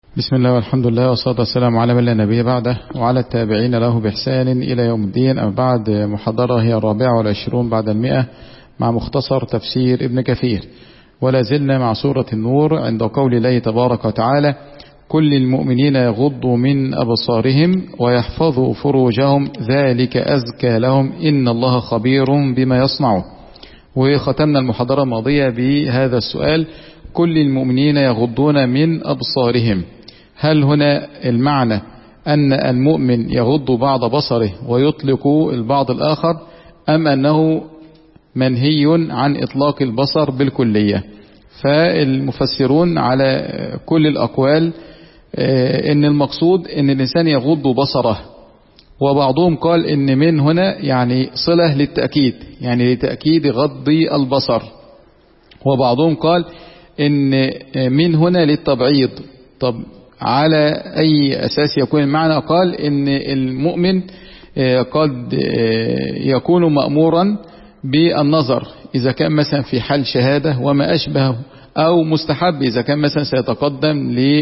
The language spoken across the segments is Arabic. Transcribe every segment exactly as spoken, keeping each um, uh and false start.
بسم الله والحمد لله والصلاة والسلام على من لا نبي بعده وعلى التابعين له بإحسان إلى يوم الدين. أما بعد، محاضرة هي الرابعة والعشرون بعد المئة مع مختصر تفسير ابن كثير، ولا زلنا مع سورة النور عند قول الله تبارك وتعالى: كل المؤمنين يغضوا من أبصارهم ويحفظوا فروجهم ذلك أزكى لهم إن الله خبير بما يصنعون. وختمنا المحاضرة الماضية بهذا السؤال: كل المؤمنين يغضون من أبصارهم، هل هنا المعنى أن المؤمن يغض بعض بصره ويطلق البعض الآخر، أم أنه منهي عن إطلاق البصر بالكلية؟ فالمفسرون على كل الأقوال إن المقصود إن الإنسان يغض بصره، وبعضهم قال إن من هنا يعني صلة للتأكيد، يعني لتأكيد غض البصر، وبعضهم قال إن من هنا للتبعيض. طب على أي أساس يكون المعنى؟ قال إن المؤمن قد يكون مأمورا بالنظر إذا كان مثلا في حال شهادة وما أشبهه، أو مستحب إذا كان مثلا سيتقدم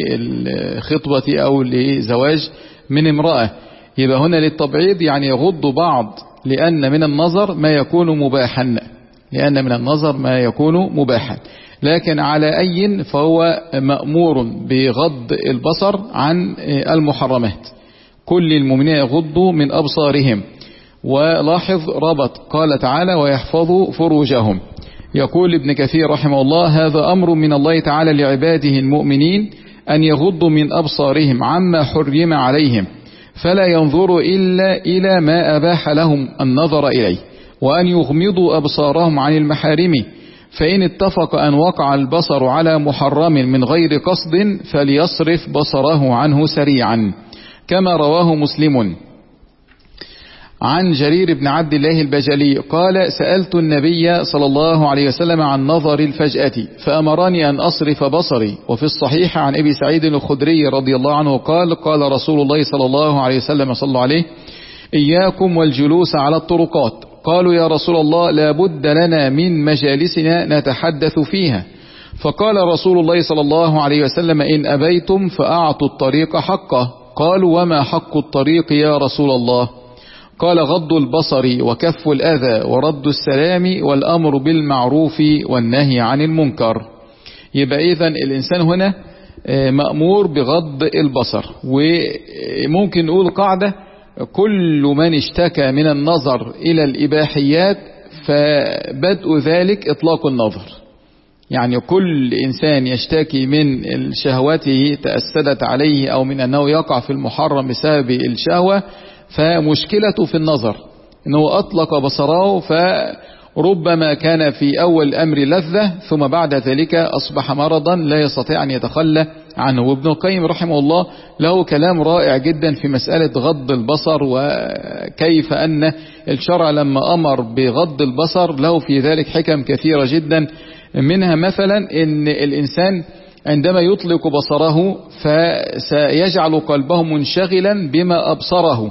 للخطبة أو لزواج من امرأة، يبقى هنا للتبعيض، يعني يغض بعض لأن من النظر ما يكون مباحا، لأن من النظر ما يكون مباحا. لكن على أي فهو مأمور بغض البصر عن المحرمات. كل المؤمنين يغضوا من أبصارهم. ولاحظ ربط، قال تعالى: ويحفظوا فروجهم. يقول ابن كثير رحمه الله: هذا أمر من الله تعالى لعباده المؤمنين أن يغضوا من أبصارهم عما حرم عليهم، فلا ينظروا إلا إلى ما أباح لهم النظر إليه، وأن يغمضوا أبصارهم عن المحارم، فإن اتفق أن وقع البصر على محرم من غير قصد فليصرف بصره عنه سريعا، كما رواه مسلم عن جرير بن عبد الله البجلي قال: سألت النبي صلى الله عليه وسلم عن نظر الفجأة فأمرني أن أصرف بصري. وفي الصحيح عن أبي سعيد الخدري رضي الله عنه قال: قال رسول الله صلى الله عليه وسلم صلى الله عليه: إياكم والجلوس على الطرقات. قالوا: يا رسول الله، لا بد لنا من مجالسنا نتحدث فيها. فقال رسول الله صلى الله عليه وسلم: إن أبيتم فأعطوا الطريق حقه. قالوا: وما حق الطريق يا رسول الله؟ قال: غض البصر وكف الأذى ورد السلام والأمر بالمعروف والنهي عن المنكر. يبقى إذن الإنسان هنا مأمور بغض البصر. وممكن نقول قاعدة: كل من اشتكى من النظر إلى الإباحيات فبدء ذلك إطلاق النظر. يعني كل إنسان يشتكي من شهوته تأسدت عليه أو من أنه يقع في المحرم بسبب الشهوة، فمشكلته في النظر، أنه أطلق بصره، فربما كان في أول الأمر لذة ثم بعد ذلك أصبح مرضا لا يستطيع أن يتخلى عنه. وابن القيم رحمه الله له كلام رائع جدا في مسألة غض البصر، وكيف أن الشرع لما أمر بغض البصر له في ذلك حكم كثيرة جدا. منها مثلا أن الإنسان عندما يطلق بصره فسيجعل قلبه منشغلا بما أبصره،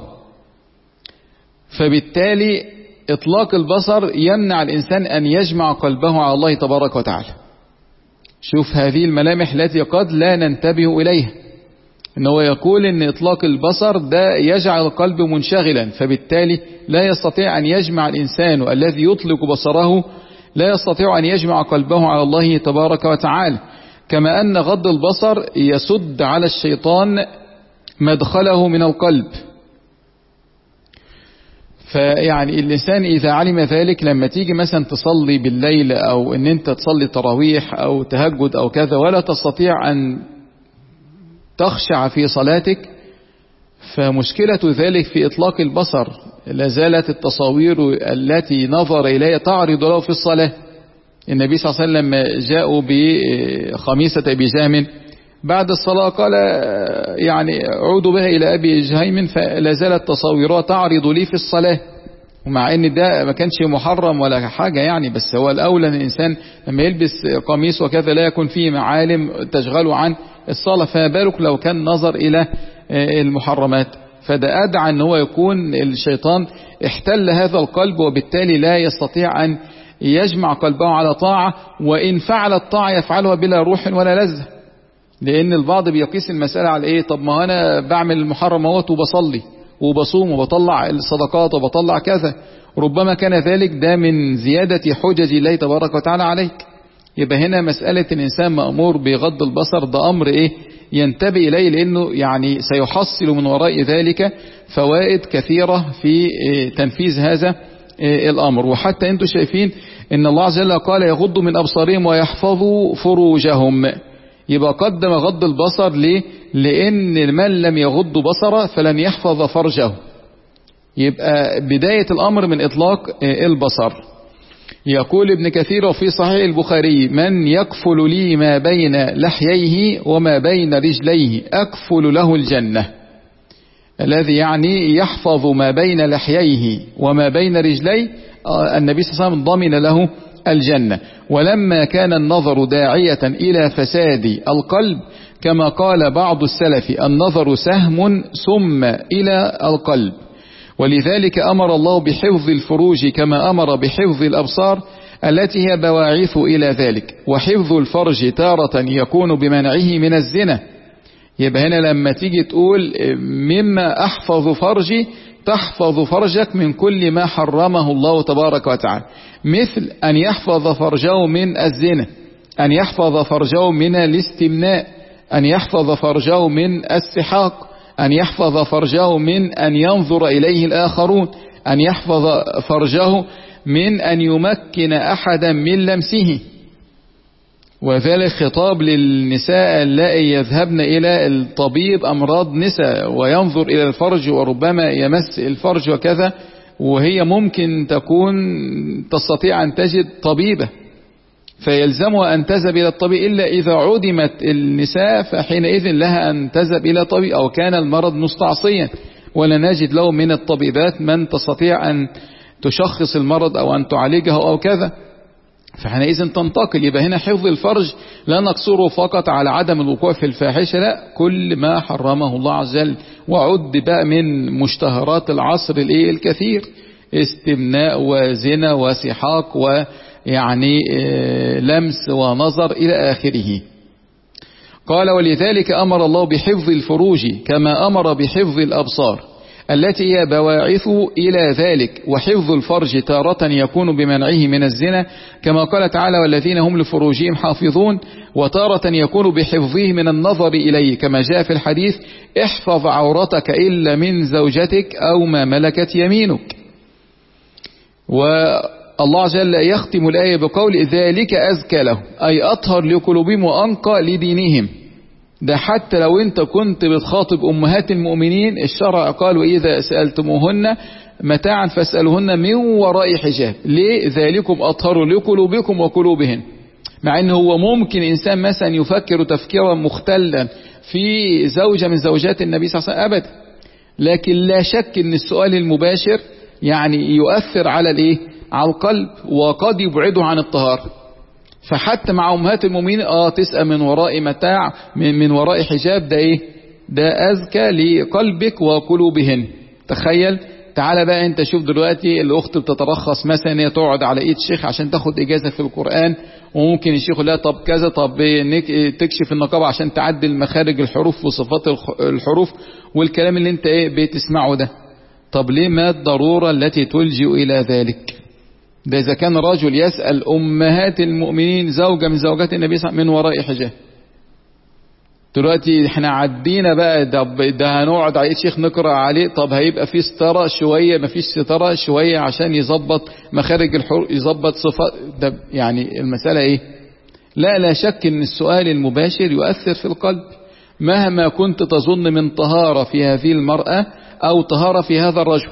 فبالتالي إطلاق البصر يمنع الإنسان أن يجمع قلبه على الله تبارك وتعالى. شوف هذه الملامح التي قد لا ننتبه إليها، إنه يقول إن إطلاق البصر ده يجعل القلب منشغلا، فبالتالي لا يستطيع أن يجمع الإنسان الذي يطلق بصره، لا يستطيع أن يجمع قلبه على الله تبارك وتعالى. كما أن غض البصر يسد على الشيطان مدخله من القلب. فيعني الإنسان إذا علم ذلك، لما تيجي مثلا تصلي بالليل أو أن أنت تصلي تراويح أو تهجد أو كذا، ولا تستطيع أن تخشع في صلاتك، فمشكلة ذلك في إطلاق البصر. لازالت التصاوير التي نظر إليها تعرض له في الصلاة. النبي صلى الله عليه وسلم لما جاءوا بخميسة أبي جهم بعد الصلاة قال: يعني عودوا بها إلى أبي جهم، فلازالت تصاويرات تعرض لي في الصلاة، ومع أن ده ما كانش محرم ولا حاجة يعني، بس هو الأولى أن الإنسان لما يلبس قميص وكذا لا يكون فيه معالم تشغله عن الصلاة، فما بالك لو كان نظر إلى المحرمات. فده أدعى أن هو يكون الشيطان احتل هذا القلب، وبالتالي لا يستطيع أن يجمع قلبه على طاعة، وإن فعل الطاعة يفعلها بلا روح ولا لذة. لأن البعض بيقيس المسألة على إيه؟ طب ما أنا بعمل المحرم اهوت وبصلي وبصوم وبطلع الصدقات وبطلع كذا، ربما كان ذلك ده من زيادة حجج الله تبارك وتعالى عليك. يبقى هنا مسألة الإنسان مأمور بغض البصر ده أمر إيه؟ ينتبه إليه، لأنه يعني سيحصل من وراء ذلك فوائد كثيرة في تنفيذ هذا الأمر. وحتى أنتم شايفين إن الله عز وجل قال يغضوا من أبصارهم ويحفظوا فروجهم، يبقى قدم غض البصر ليه؟ لأن من لم يغض بصره فلن يحفظ فرجه. يبقى بداية الأمر من إطلاق البصر. يقول ابن كثير وفي صحيح البخاري: من يكفل لي ما بين لحييه وما بين رجليه أكفل له الجنة. الذي يعني يحفظ ما بين لحييه وما بين رجليه النبي صلى الله عليه وسلم ضمن له الجنة. ولما كان النظر داعية إلى فساد القلب كما قال بعض السلف: النظر سهم سم إلى القلب. ولذلك أمر الله بحفظ الفروج كما أمر بحفظ الأبصار التي هي بواعث إلى ذلك. وحفظ الفرج تارة يكون بمنعه من الزنا. يبقى هنا لما تيجي تقول مما أحفظ فرجي، تحفظ فرجك من كل ما حرمه الله تبارك وتعالى، مثل أن يحفظ فرجه من الزنا، أن يحفظ فرجه من الاستمناء، أن يحفظ فرجه من السحاق، أن يحفظ فرجه من أن ينظر إليه الآخرون، أن يحفظ فرجه من أن يمكن أحدا من لمسه. وذلك خطاب للنساء اللائي يذهبن إلى الطبيب أمراض نساء وينظر إلى الفرج وربما يمس الفرج وكذا، وهي ممكن تكون تستطيع أن تجد طبيبة فيلزمها أن تذهب إلى الطبيب، إلا إذا عدمت النساء فحينئذ لها أن تذهب إلى طبيب، أو كان المرض مستعصيا ولا نجد له من الطبيبات من تستطيع أن تشخص المرض أو أن تعالجه أو كذا، فحينئذ تنتقل. يبقى هنا حفظ الفرج لا نقصره فقط على عدم الوقوع في الفاحشة، لا، كل ما حرمه الله عز وجل. وعد بقى من مشتهرات العصر الايه الكثير: استمناء وزنا وسحاق ويعني لمس ونظر إلى آخره. قال: ولذلك أمر الله بحفظ الفروج كما أمر بحفظ الأبصار التي هي بواعث إلى ذلك. وحفظ الفرج تارة يكون بمنعه من الزنا كما قال تعالى: والذين هم لفروجهم حافظون. وتارة يكون بحفظه من النظر إليه كما جاء في الحديث: احفظ عورتك إلا من زوجتك أو ما ملكت يمينك. والله عز وجل يختم الآية بقول: ذلك أزكى له، أي أطهر لقلوبهم وأنقى لدينهم. ده حتى لو انت كنت بتخاطب امهات المؤمنين، الشرع قال: واذا سألتموهن متاعا فاسألوهن من وراء حجاب. ليه؟ ذلكم اطهر لقلوبكم وقلوبهن. مع انه هو ممكن انسان مثلا يفكر تفكيرا مختلا في زوجة من زوجات النبي صلى الله عليه وسلم ابدا، لكن لا شك ان السؤال المباشر يعني يؤثر على الايه؟ على القلب، وقد يبعده عن الطهارة. فحتى مع امهات المؤمنين اه تسأل من وراء متاع، من, من وراء حجاب، ده ايه؟ ده اذكى لقلبك وقلوبهن. تخيل، تعالى بقى انت شوف دلوقتي الاخت بتترخص مثلا هي تقعد على ايد شيخ عشان تاخد اجازة في القرآن، وممكن الشيخ لا طب كذا، طب تكشف النقاب عشان تعدل مخارج الحروف وصفات الحروف والكلام اللي انت ايه بتسمعه ده. طب ليه؟ ما الضرورة التي تلجئ الى ذلك؟ ده إذا كان رجل يسأل أمهات المؤمنين زوجة من زوجات النبي صلى الله عليه وسلم من وراء حجاب. دلوقتي احنا عدينا بقى ده, ده هنقعد على شيخ نقرأ عليه، طب هيبقى في سترة شوية، ما فيش سترة شوية عشان يظبط مخارج الحروف، يظبط صفات، ده يعني المسألة ايه؟ لا لا شك ان السؤال المباشر يؤثر في القلب مهما كنت تظن من طهارة في هذه المرأة أو طهارة في هذا الرجل.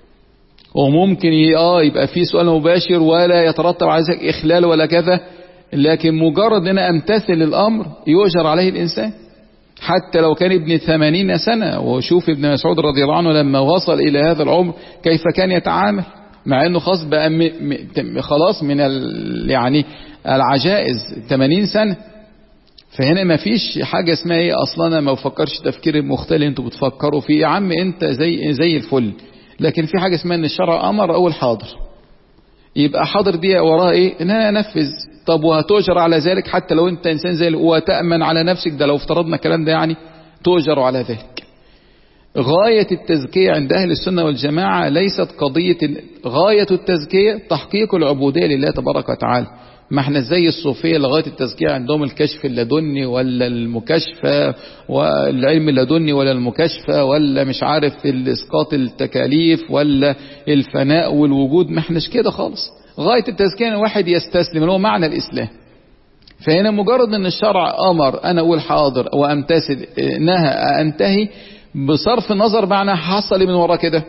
وممكن اه يبقى في سؤال مباشر ولا يترتب على ذلك إخلال ولا كذا، لكن مجرد أن أمتثل الأمر يؤجر عليه الإنسان حتى لو كان ابن ثمانين سنة. وشوف ابن مسعود رضي الله عنه لما وصل إلى هذا العمر كيف كان يتعامل، مع أنه خلاص بقى م... م... خلاص من ال... يعني العجائز ثمانين سنة. فهنا ما فيش حاجة اسمها ايه اصلا انا ما بفكرش تفكير المختل انتوا بتفكروا فيه، يا عم انت زي زي الفل. لكن في حاجة اسمها ان الشرع امر اول حاضر، يبقى حاضر دي وراها ايه؟ ان انا انفذ. طب وهتؤجر على ذلك حتى لو انت انسان زي وتأمن على نفسك، ده لو افترضنا الكلام ده يعني تؤجر على ذلك. غاية التزكية عند أهل السنة والجماعة ليست قضية، غاية التزكية تحقيق العبودية لله تبارك وتعالى. ما احنا زي الصوفية لغاية التزكية عندهم الكشف اللدني ولا المكاشفة والعلم اللدني ولا المكاشفة ولا مش عارف الإسقاط التكاليف ولا الفناء والوجود. ما احناش كده خالص. غاية التزكية ان واحد يستسلم، اللي هو معنى الإسلام. فهنا مجرد ان الشرع أمر أنا أقول حاضر وأمتثل، نهى أنتهي، بصرف النظر معنى حصل من ورا كده،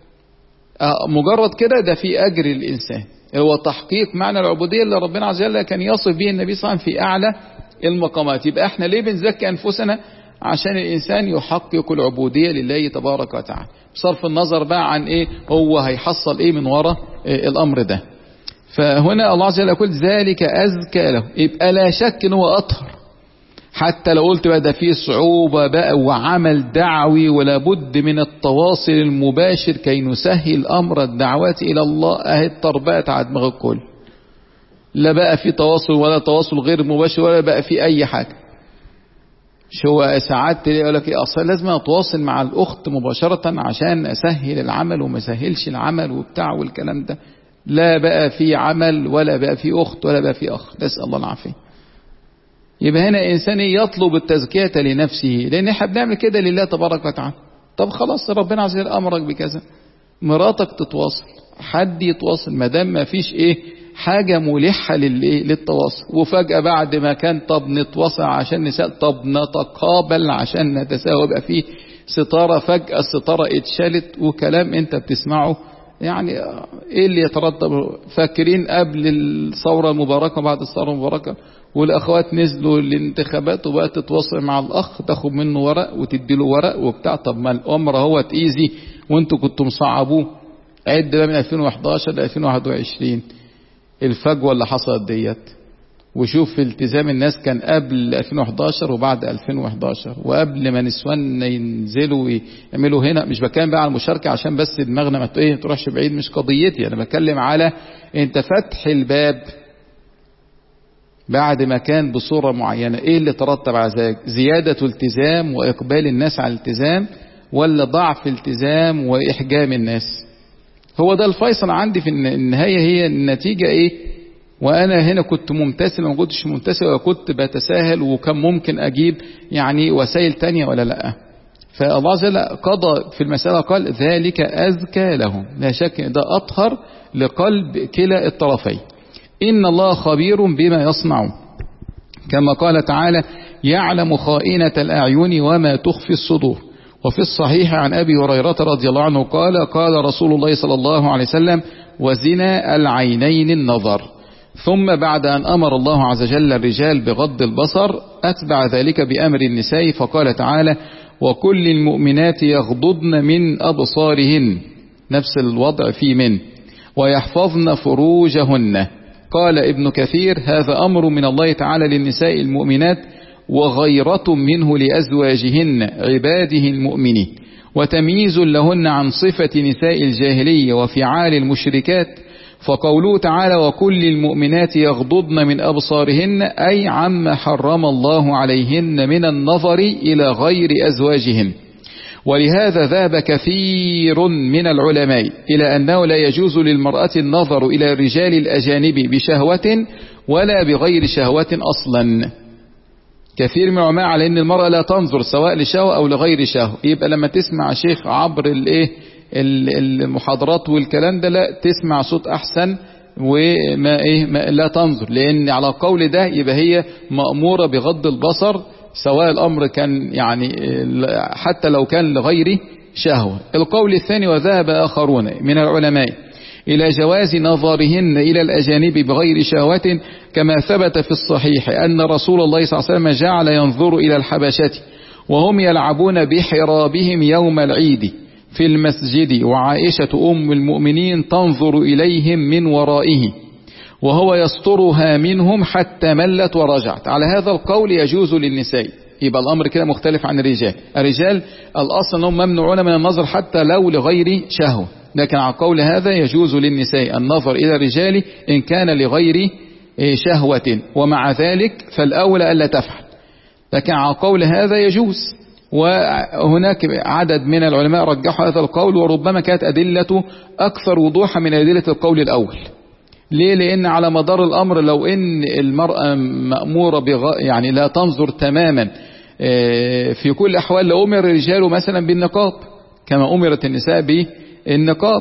مجرد كده ده في أجر الإنسان، هو تحقيق معنى العبودية اللي ربنا عز وجل كان يصف به النبي صلى الله عليه وسلم في أعلى المقامات. يبقى احنا ليه بنزكي أنفسنا؟ عشان الإنسان يحقق العبودية لله تبارك وتعالى، بصرف النظر بقى عن ايه هو هيحصل ايه من ورا إيه الأمر ده. فهنا الله عز وجل يقول ذلك أزكى له، يبقى لا شك ان هو أطهر. حتى لو قلت بقى ده فيه صعوبة بقى وعمل دعوي ولا بد من التواصل المباشر كي نسهل أمر الدعوات إلى الله، أهي التربات على دماغ الكل، لا بقى في تواصل ولا تواصل غير مباشر ولا بقى في أي حاجة. شو ساعات يقول لك إيه أصلا لازم أتواصل مع الأخت مباشرة عشان أسهل العمل وما سهلش العمل وبتاع والكلام ده. لا بقى في عمل ولا بقى في أخت ولا بقى في أخ، نسأل الله العافية. يبقى هنا إنسان يطلب التزكية لنفسه، لأن احنا بنعمل كده لله تبارك وتعالى. طب خلاص ربنا عز وجل أمرك بكذا، مراتك تتواصل، حد يتواصل، ما دام ما فيش إيه حاجة ملحة للإيه للتواصل. وفجأة بعد ما كان طب نتواصل عشان نسأل، طب نتقابل عشان نتساوى، بقى فيه ستارة، فجأة الستارة اتشالت وكلام أنت بتسمعه. يعني ايه اللي يترتب؟ فاكرين قبل الثورة المباركة وبعد الثورة المباركة والاخوات نزلوا الانتخابات وبقت تتواصل مع الاخ تاخد منه ورق وتدي له ورق وبتاع. طب ما الامر هو تيزي وانتوا كنتوا مصعبوه. عد بقى من ألفين وإحداشر ل ألفين وواحد وعشرين الفجوة اللي حصلت ديت، وشوف التزام الناس كان قبل ألفين وإحداشر وبعد ألفين وإحداشر، وقبل ما نسوان ينزلوا ويعملوا هنا. مش بتكلم بقى على المشاركة عشان بس دماغنا ما ايه تروحش بعيد، مش قضيتي انا بتكلم على انت فتح الباب بعد ما كان بصورة معينة. ايه اللي ترتب على ذلك؟ زيادة التزام واقبال الناس على الالتزام، ولا ضعف التزام واحجام الناس؟ هو ده الفيصل عندي في النهاية. هي النتيجة ايه؟ وانا هنا كنت ممتثل وما كنتش ممتثل، وكنت بتساهل وكان ممكن اجيب يعني وسائل تانية ولا لا. فالله عز وجل قضى في المسألة قال ذلك أزكى لهم، لا شك ده أطهر لقلب كلا الطرفين. إن الله خبير بما يصنعون، كما قال تعالى يعلم خائنة الأعين وما تخفي الصدور. وفي الصحيح عن أبي هريرة رضي الله عنه قال قال رسول الله صلى الله عليه وسلم وزنا العينين النظر. ثم بعد أن أمر الله عز وجل الرجال بغض البصر أتبع ذلك بأمر النساء، فقال تعالى وكل المؤمنات يغضضن من أبصارهن، نفس الوضع في من، ويحفظن فروجهن. قال ابن كثير هذا أمر من الله تعالى للنساء المؤمنات وغيرة منه لأزواجهن عباده المؤمنين، وتمييز لهن عن صفة نساء الجاهلية وفعال المشركات. فقوله تعالى وكل المؤمنات يغضضن من أبصارهن أي عما حرم الله عليهن من النظر إلى غير أزواجهن. ولهذا ذهب كثير من العلماء إلى أنه لا يجوز للمرأة النظر إلى الرجال الأجانب بشهوة ولا بغير شهوة أصلا. كثير من العلماء على أن المرأة لا تنظر سواء لشهوة أو لغير شهوة. يبقى لما تسمع شيخ عبر الايه المحاضرات والكلام ده لا تسمع صوت أحسن وما إيه ما لا تنظر، لأن على قول ده يبقى هي مأمورة بغض البصر سواء الأمر كان يعني حتى لو كان لغير شهوة. القول الثاني وذهب آخرون من العلماء إلى جواز نظرهن إلى الأجانب بغير شهوة، كما ثبت في الصحيح أن رسول الله صلى الله عليه وسلم جعل ينظر إلى الحبشة وهم يلعبون بحرابهم يوم العيد في المسجد، وعائشة أم المؤمنين تنظر إليهم من ورائه وهو يسترها منهم حتى ملت ورجعت. على هذا القول يجوز للنساء. يبقى الأمر كده مختلف عن الرجال. الرجال الأصل أنهم ممنوعون من النظر حتى لو لغير شهوة، لكن على قول هذا يجوز للنساء النظر إلى الرجال إن كان لغير شهوة، ومع ذلك فالأولى ألا تفعل. لكن على قول هذا يجوز، وهناك عدد من العلماء رجحوا هذا القول، وربما كانت أدلة أكثر وضوحا من أدلة القول الأول. ليه؟ لأن على مدار الأمر لو إن المرأة مأمورة بغ... يعني لا تنظر تماما في كل الأحوال، لأمر الرجال مثلا بالنقاب كما أمرت النساء بالنقاب.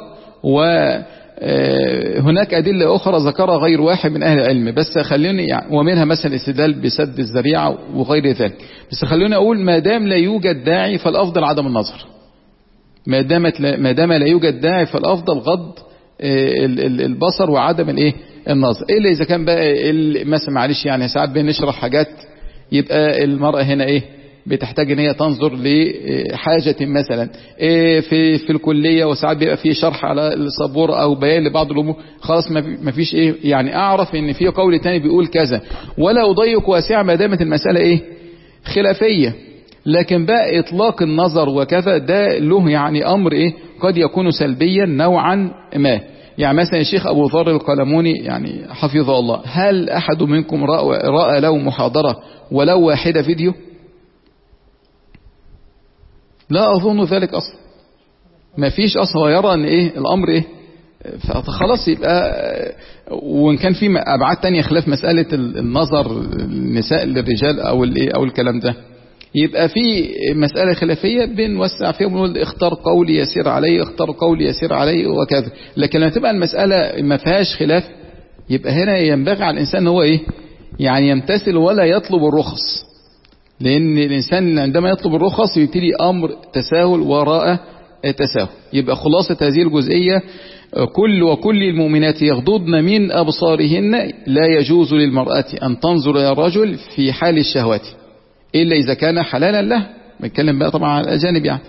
وهناك أدلة أخرى ذكرها غير واحد من أهل العلم، بس خلوني يعني ومنها مثلا الاستدلال بسد الذريعة وغير ذلك. بس خلوني أقول ما دام لا يوجد داعي فالأفضل عدم النظر. ما دامت ما دام لا يوجد داعي فالأفضل غض البصر وعدم الايه النظر، الا اذا كان بقى مثلا معلش يعني ساعات بنشرح حاجات يبقى المرأة هنا ايه بتحتاج ان هي تنظر لحاجة مثلا إيه في في الكلية، وساعات بيبقى في شرح على السبورة او بيان لبعض الامور، خلاص ما فيش ايه يعني اعرف ان في قول تاني بيقول كذا ولا اضيق واسع ما دامت المسألة ايه خلافية. لكن بقى اطلاق النظر وكذا ده له يعني امر ايه قد يكون سلبيا نوعا ما. يعني مثلا الشيخ ابو ذر القلموني يعني حفظه الله، هل احد منكم رأى, رأى له محاضرة ولو واحدة فيديو؟ لا اظن ذلك اصلا، ما فيش اصلا. يرى ان ايه الامر ايه فخلاص يبقى، وان كان في ابعاد تانية خلاف مسألة النظر النساء للرجال او الايه او الكلام ده، يبقى في مسألة خلافية بنوسع فيها ونقول اختار قولي يسير عليه، اختار قولي يسير عليه وكذا. لكن لما تبقى المسألة ما فيهاش خلاف يبقى هنا ينبغي على الإنسان هو ايه يعني يمتثل ولا يطلب الرخص، لأن الإنسان عندما يطلب الرخص يبتدي أمر تساهل وراء تساهل. يبقى خلاصة هذه الجزئية كل وكل المؤمنات يغضضن من أبصارهن، لا يجوز للمرأة أن تنظر إلى الرجل في حال الشهوات إلا إذا كان حلالا له، بنتكلم بقى طبعا على الأجانب يعني.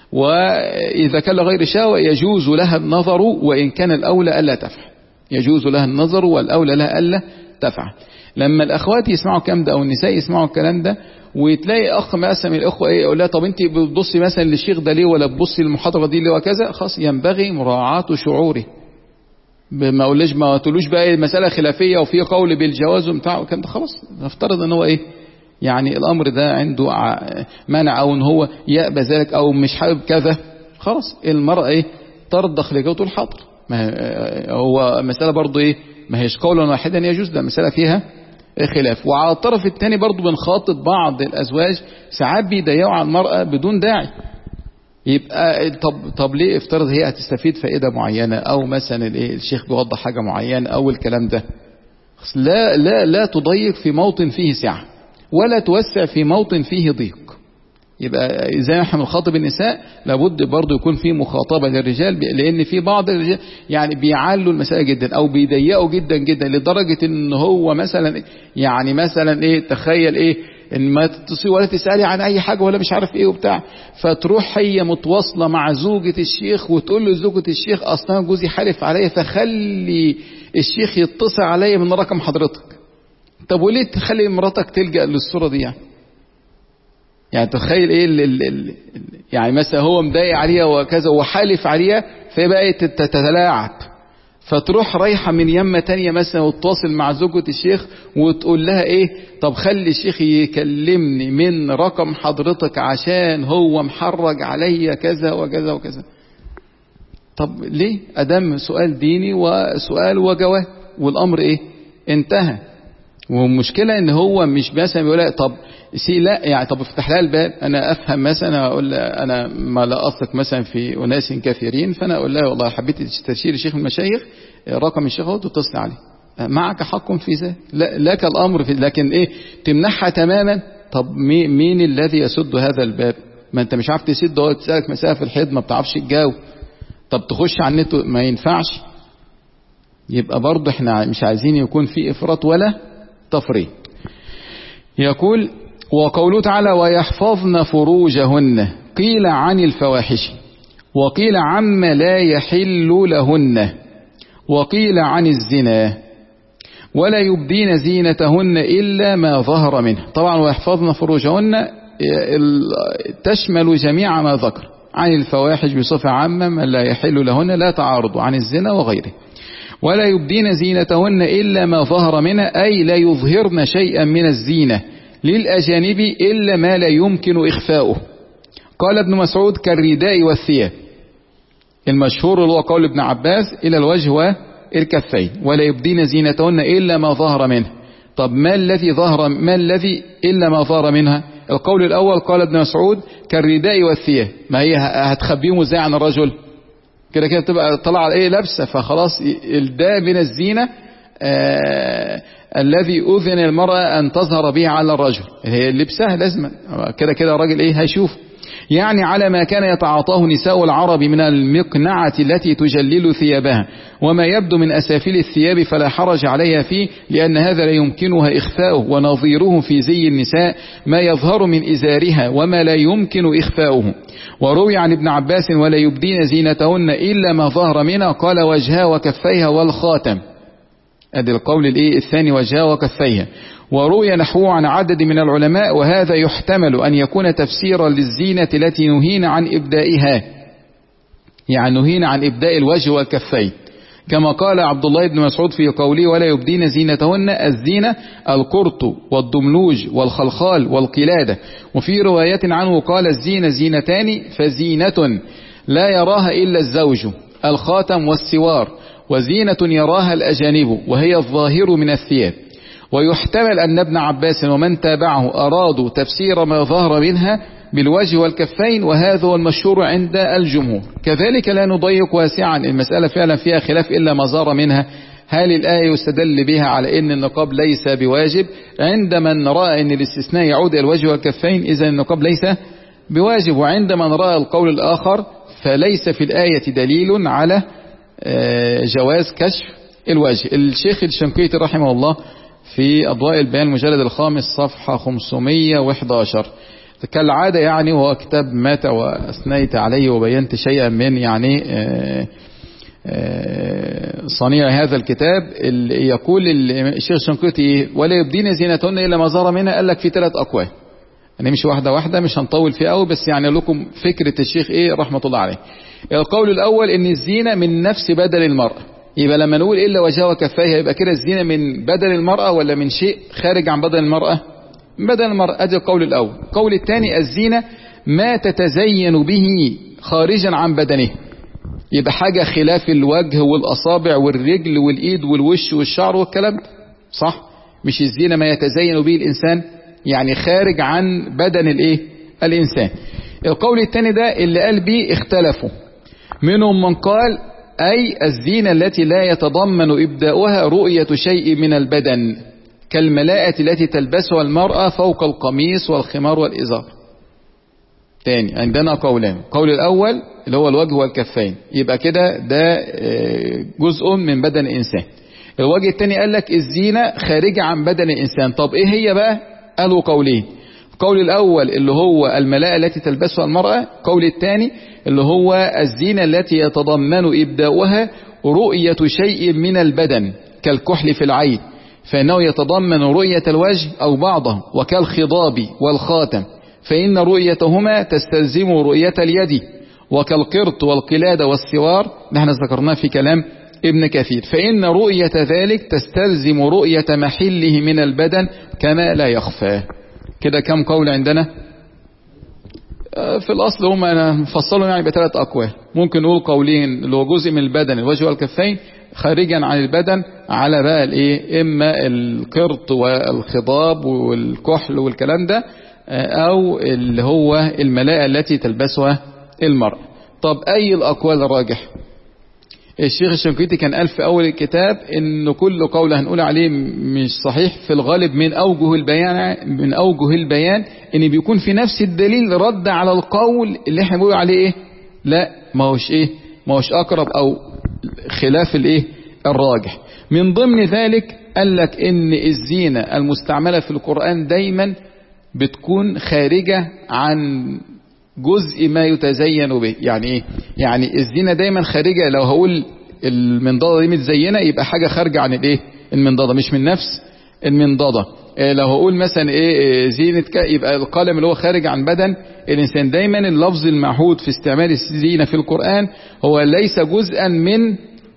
وإذا كان غير شهوة يجوز لها النظر وإن كان الأولى ألا تفعل، يجوز لها النظر والأولى لها ألا تفعل. لما الأخوات يسمعوا الكلام ده أو النساء يسمعوا الكلام ده، وتلاقي أخ مثلا من الأخوة إيه يقول لها طب أنت بتبصي مثلا للشيخ ده ليه ولا بتبصي للمحاضرة دي ليه وكذا، خلاص ينبغي مراعاة شعوره. ما اقولش ما تقولوش بقى مسألة خلافية وفي قول بالجواز وبتاع وكان ده، خلاص نفترض ان هو ايه يعني الامر ده عنده منع او ان هو يأبى ذلك او مش حابب كذا، خلاص المرأة ايه ترضخ لجوته الحاضر. ما هو مسألة برضو ايه ما هيش قولا واحدا يجوز، ده مسألة فيها خلاف. وعلى الطرف الثاني برضو بنخاطب بعض الازواج ساعات بيضيقوا على المرأة بدون داعي. يبقى طب طب ليه افترض هي هتستفيد فائدة معينة او مثلا الايه الشيخ بيوضح حاجة معينة او الكلام ده، لا لا لا تضيق في موطن فيه سعة ولا توسع في موطن فيه ضيق. يبقى زي ما احنا بنخاطب النساء لابد برضو يكون في مخاطبة للرجال، لان في بعض الرجال يعني بيعلوا المسألة جدا او بيضيقوا جدا جدا لدرجة ان هو مثلا يعني مثلا ايه تخيل ايه ان ما تتصي ولا تسألي عن اي حاجة ولا مش عارف ايه وبتاع، فتروح هي متواصلة مع زوجة الشيخ وتقول له زوجة الشيخ اصلا جوزي حالف عليا فخلي الشيخ يتصل عليا من رقم حضرتك. طب وليه تخلي مراتك تلجأ للصورة دي يعني؟ يعني تخيل ايه ال ال ال يعني مثلا هو مضايق عليها وكذا وحالف عليها فبقى تتلاعب، فتروح رايحة من يمة تانية مثلا وتواصل مع زوجة الشيخ وتقول لها ايه طب خلي الشيخ يكلمني من رقم حضرتك عشان هو محرج عليا كذا وكذا وكذا. طب ليه؟ ادم سؤال ديني وسؤال وجواب والامر ايه انتهى. والمشكلة ان هو مش مثلا بيقول طب سي لا يعني طب افتح لها الباب، انا افهم مثلا اقول انا ما لا اثق مثلا في اناس كثيرين، فانا اقول لها والله حبيت تستشير شيخ المشايخ رقم الشيخ اهو تتصل عليه، معك حق في ذلك لك الامر في، لكن ايه تمنحها تماما. طب مين الذي يسد هذا الباب؟ ما انت مش عارف تسد، هو تسالك مسافه في الحيض ما بتعرفش تجاوب، طب تخش على النت ما ينفعش. يبقى برضه احنا مش عايزين يكون في افراط ولا تفريط. يقول وقوله تعالى ويحفظن فروجهن، قيل عن الفواحش وقيل عما لا يحل لهن وقيل عن الزنا، ولا يبدين زينتهن إلا ما ظهر منه. طبعا ويحفظن فروجهن تشمل جميع ما ذكر، عن الفواحش بصفة عامة من لا يحل لهن لا تعارض عن الزنا وغيره. ولا يبدين زينتهن إلا ما ظهر منها، أي لا يظهرن شيئا من الزينة للأجانب إلا ما لا يمكن إخفاؤه. قال ابن مسعود كالرداء والثياب، المشهور اللي هو قول ابن عباس إلى الوجه والكفين. ولا يبدين زينتهن إلا ما ظهر منها. طب ما الذي ظهر ما الذي إلا ما ظهر منها؟ القول الأول قال ابن مسعود كالرداء والثياب، ما هي هتخبيهم ازاي عن الرجل؟ كده كده تبقى طلع على ايه لابسه، فخلاص ده من الزينة آه الذي أذن المرأة أن تظهر به على الرجل، هي لبسها لازم كده كده الراجل ايه هيشوف. يعني على ما كان يتعاطاه نساء العرب من المقنعة التي تجلل ثيابها وما يبدو من أسافل الثياب فلا حرج عليها فيه، لأن هذا لا يمكنها إخفاؤه. ونظيره في زي النساء ما يظهر من إزارها وما لا يمكن إخفاؤه. وروي عن ابن عباس ولا يبدين زينتهن إلا ما ظهر منها، قال وجهها وكفيها والخاتم. ادي القول الايه الثاني، وجهها وكفيها. وروي نحوه عن عدد من العلماء، وهذا يحتمل أن يكون تفسيرا للزينة التي نهينا عن إبدائها، يعني نهينا عن إبداء الوجه والكفين، كما قال عبد الله بن مسعود في قوله ولا يبدين زينتهن الزينة القرط والدملوج والخلخال والقلادة. وفي رواية عنه قال الزينة زينتان، فزينة لا يراها إلا الزوج الخاتم والسوار، وزينة يراها الأجانب وهي الظاهر من الثياب. ويحتمل أن ابن عباس ومن تابعه أرادوا تفسير ما ظهر منها بالوجه والكفين، وهذا هو المشهور عند الجمهور. كذلك لا نضيق واسعا، المسألة فعلا فيها خلاف إلا ما ظهر منها. هل الآية يستدل بها على أن النقاب ليس بواجب؟ عند من رأى أن الاستثناء يعود إلى الوجه والكفين إذا النقاب ليس بواجب، وعند من رأى القول الآخر فليس في الآية دليل على جواز كشف الوجه. الشيخ الشنقيطي رحمه الله في أضواء البيان المجلد الخامس صفحة خمسمائة وأحد عشر كالعادة، يعني وهو كتاب مات وأثنيت عليه وبينت شيئا من يعني صنيع هذا الكتاب. يقول الشيخ الشنقيطي ولا يبدين زينتهن إلا ما ظهر منها، قال لك في ثلاث أقوال، يعني مش واحدة واحدة مش هنطول فيها قوي، بس يعني لكم فكرة الشيخ ايه رحمة الله عليه. القول الأول ان الزينة من نفس بدل المرأة، يبقى لما نقول إلا وجهها وكفيها يبقى كده الزينة من بدل المرأة ولا من شيء خارج عن بدل المرأة؟ بدل المرأة. ادي القول الأول. القول الثاني الزينة ما تتزين به خارجا عن بدنه، يبقى حاجة خلاف الوجه والأصابع والرجل والإيد والوش والشعر والكلام، صح؟ مش الزينة ما يتزين به الإنسان يعني خارج عن بدن الايه الإنسان. القول الثاني ده اللي قال بيه اختلفوا، منهم من قال أي الزينة التي لا يتضمن إبداؤها رؤية شيء من البدن كالملاءة التي تلبسها المرأة فوق القميص والخمار والإزار. تاني عندنا قولان، القول الأول اللي هو الوجه والكفين، يبقى كده ده جزء من بدن الإنسان. الوجه الثاني قال لك الزينة خارجة عن بدن الإنسان. طب إيه هي بقى؟ قالوا قولين، القول الأول اللي هو الملاءة التي تلبسها المرأة، القول الثاني اللي هو الزينة التي يتضمن إبداؤها رؤية شيء من البدن كالكحل في العين، فإنه يتضمن رؤية الوجه أو بعضه، وكالخضاب والخاتم فإن رؤيتهما تستلزم رؤية اليد، وكالقرط والقلادة والسوار نحن ذكرناه في كلام ابن كثير فإن رؤية ذلك تستلزم رؤية محله من البدن كما لا يخفى. كده كم قول عندنا؟ في الأصل هم أنا مفصلهم يعني بثلاث أقوال، ممكن نقول قولين اللي هو جزء من البدن الوجه والكفين خارجا عن البدن على بقى الايه اما القرط والخضاب والكحل والكلام ده، او اللي هو الملاءة التي تلبسها المرأة. طب اي الاقوال الراجح؟ الشيخ الشنقيطي كان قال في اول الكتاب ان كل قول هنقول عليه مش صحيح في الغالب من اوجه البيان من اوجه البيان ان بيكون في نفس الدليل رد على القول اللي احنا بنقول عليه ايه لا ما هوش ايه ما هوش اقرب او خلاف الايه الراجح. من ضمن ذلك قال لك ان الزينة المستعملة في القرآن دايما بتكون خارجة عن جزء ما يتزين به. يعني ايه؟ يعني الزينة دايما خارجة، لو هقول المنضدة دي متزينة يبقى حاجة خارجة عن الايه المنضدة مش من نفس المنضدة. إيه لو هقول مثلا ايه زينة يبقى القلم اللي هو خارج عن بدن الإنسان دايما اللفظ المعهود في استعمال الزينة في القرآن هو ليس جزءا من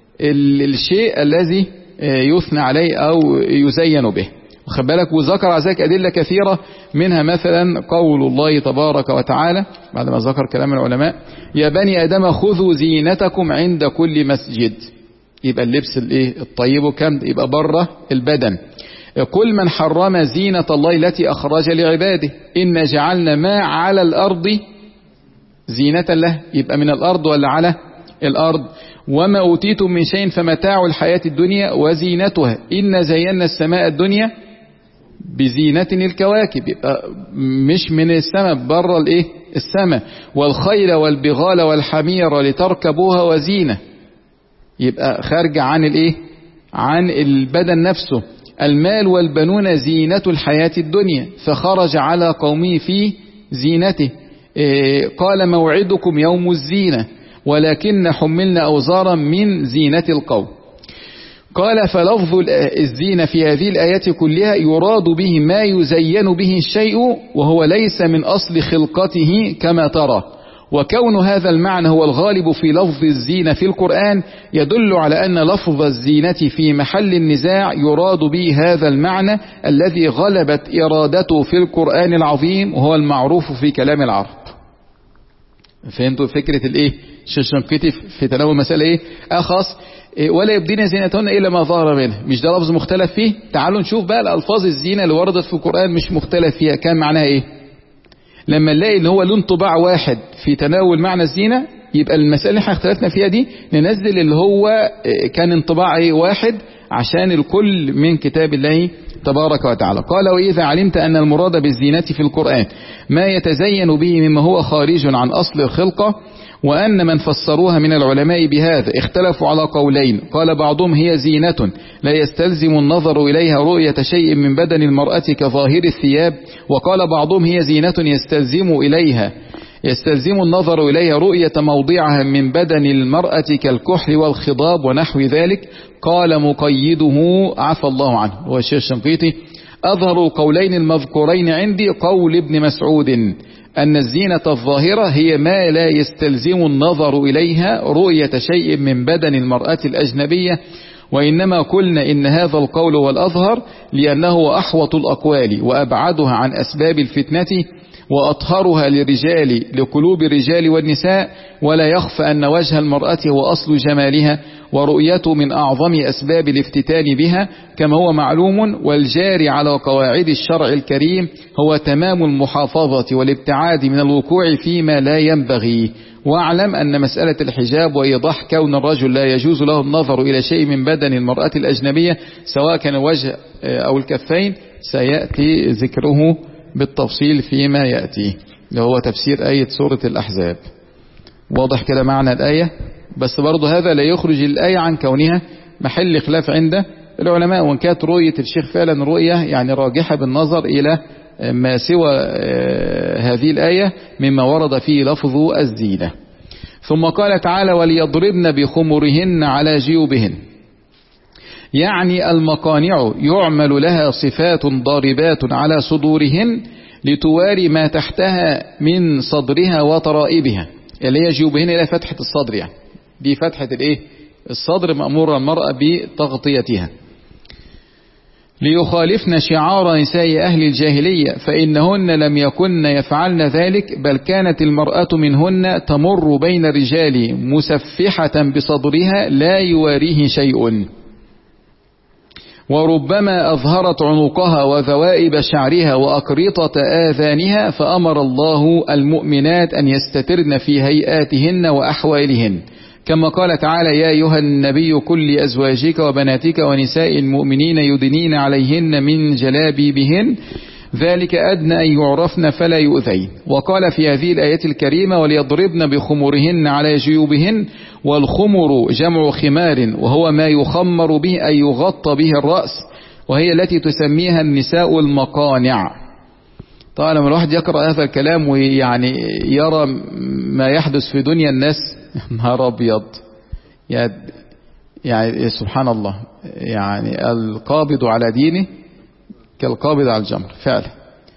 الشيء الذي يثنى عليه أو يزين به. وخد بالك، وذكر على ذلك أدلة كثيرة، منها مثلا قول الله تبارك وتعالى بعد ما ذكر كلام العلماء: يا بني آدم خذوا زينتكم عند كل مسجد. يبقى اللبس الايه الطيب كم يبقى بره البدن. قل من حرم زينة الله التي أخرج لعباده إن جعلنا ما على الأرض زينة له. يبقى من الأرض ولا على الأرض؟ وما أوتيتم من شيء فمتاع الحياة الدنيا وزينتها إن زينا السماء الدنيا بزينة الكواكب. يبقى مش من السماء، بره الايه السماء. والخيل والبغال والحمير لتركبوها وزينة. يبقى خارج عن الايه عن البدن نفسه. المال والبنون زينة الحياة الدنيا فخرج على قومه في زينته. إيه قال موعدكم يوم الزينة ولكن حملنا أوزارا من زينة القوم. قال فلفظ الزينة في هذه الآيات كلها يراد به ما يزين به الشيء وهو ليس من أصل خلقته كما ترى. وكون هذا المعنى هو الغالب في لفظ الزينة في القرآن يدل على أن لفظ الزينة في محل النزاع يراد به هذا المعنى الذي غلبت إرادته في القرآن العظيم وهو المعروف في كلام العرب. فهمتوا فكرة الايه الشنقيطي في تناول مسألة ايه أخص إيه ولا يبدين زينتهن إلا ما ظهر منه. مش ده لفظ مختلف فيه؟ تعالوا نشوف بقى الألفاظ الزينة اللي وردت في القرآن مش مختلف فيها كان معناها ايه. لما نلاقي ان هو له انطباع واحد في تناول معنى الزينة يبقى المسألة اللي احنا اختلفنا فيها دي ننزل اللي هو كان انطباع ايه واحد عشان الكل من كتاب الله تبارك وتعالى. قال وإذا علمت أن المراد بالزينة في القرآن ما يتزين به مما هو خارج عن أصل الخلقة وأن من فسروها من العلماء بهذا اختلفوا على قولين. قال بعضهم هي زينة لا يستلزم النظر إليها رؤية شيء من بدن المرأة كظاهر الثياب. وقال بعضهم هي زينة يستلزم إليها يستلزم النظر إليها رؤية موضعها من بدن المرأة كالكحل والخضاب ونحو ذلك. قال مقيده عفى الله عنه هو الشيخ الشنقيطي أظهر القولين المذكورين عندي قول ابن مسعود أن الزينة الظاهرة هي ما لا يستلزم النظر إليها رؤية شيء من بدن المرأة الأجنبية. وإنما قلنا إن هذا القول هو الأظهر لأنه أحوط الأقوال وأبعدها عن أسباب الفتنة وأطهرها للرجال لقلوب الرجال والنساء. ولا يخفى أن وجه المرأة هو أصل جمالها ورؤيته من أعظم أسباب الافتتان بها كما هو معلوم. والجاري على قواعد الشرع الكريم هو تمام المحافظة والابتعاد من الوقوع فيما لا ينبغي. واعلم أن مسألة الحجاب وإيضاح كون الرجل لا يجوز له النظر إلى شيء من بدن المرأة الأجنبية سواء كان الوجه أو الكفين سيأتي ذكره بالتفصيل فيما يأتي اللي هو تفسير آية سورة الأحزاب. واضح كده معنى الآية، بس برضه هذا لا يخرج الآية عن كونها محل خلاف عند العلماء. وإن كانت رؤية الشيخ فعلا رؤية يعني راجحة بالنظر إلى ما سوى هذه الآية مما ورد فيه لفظ الزينة. ثم قال تعالى وليضربن بخمرهن على جيوبهن. يعني المقانع يعمل لها صفات ضاربات على صدورهن لتواري ما تحتها من صدرها وطرائبها اللي هي جيوبهن إلى فتحة الصدر. يعني دي فتحة الايه الصدر مأمور المرأة بتغطيتها ليخالفن شعار نساء أهل الجاهلية فإنهن لم يكن يفعلن ذلك بل كانت المرأة منهن تمر بين الرجال مسفحة بصدرها لا يواريه شيء وربما أظهرت عنقها وذوائب شعرها وأقرطة آذانها فأمر الله المؤمنات أن يستترن في هيئاتهن وأحوالهن كما قال تعالى يا أيها النبي كل أزواجك وبناتك ونساء المؤمنين يدنين عليهن من جلابيبهن ذلك أدنى أن يعرفن فلا يؤذين. وقال في هذه الآية الكريمة وليضربن بخمرهن على جيوبهن. والخمر جمع خمار وهو ما يخمر به أي يغطى به الرأس وهي التي تسميها النساء المقانع. طبعا لما الواحد يقرأ هذا الكلام ويعني يرى ما يحدث في دنيا الناس نهار أبيض يعني, يعني سبحان الله يعني القابض على دينه كالقابض على الجمر فعلا.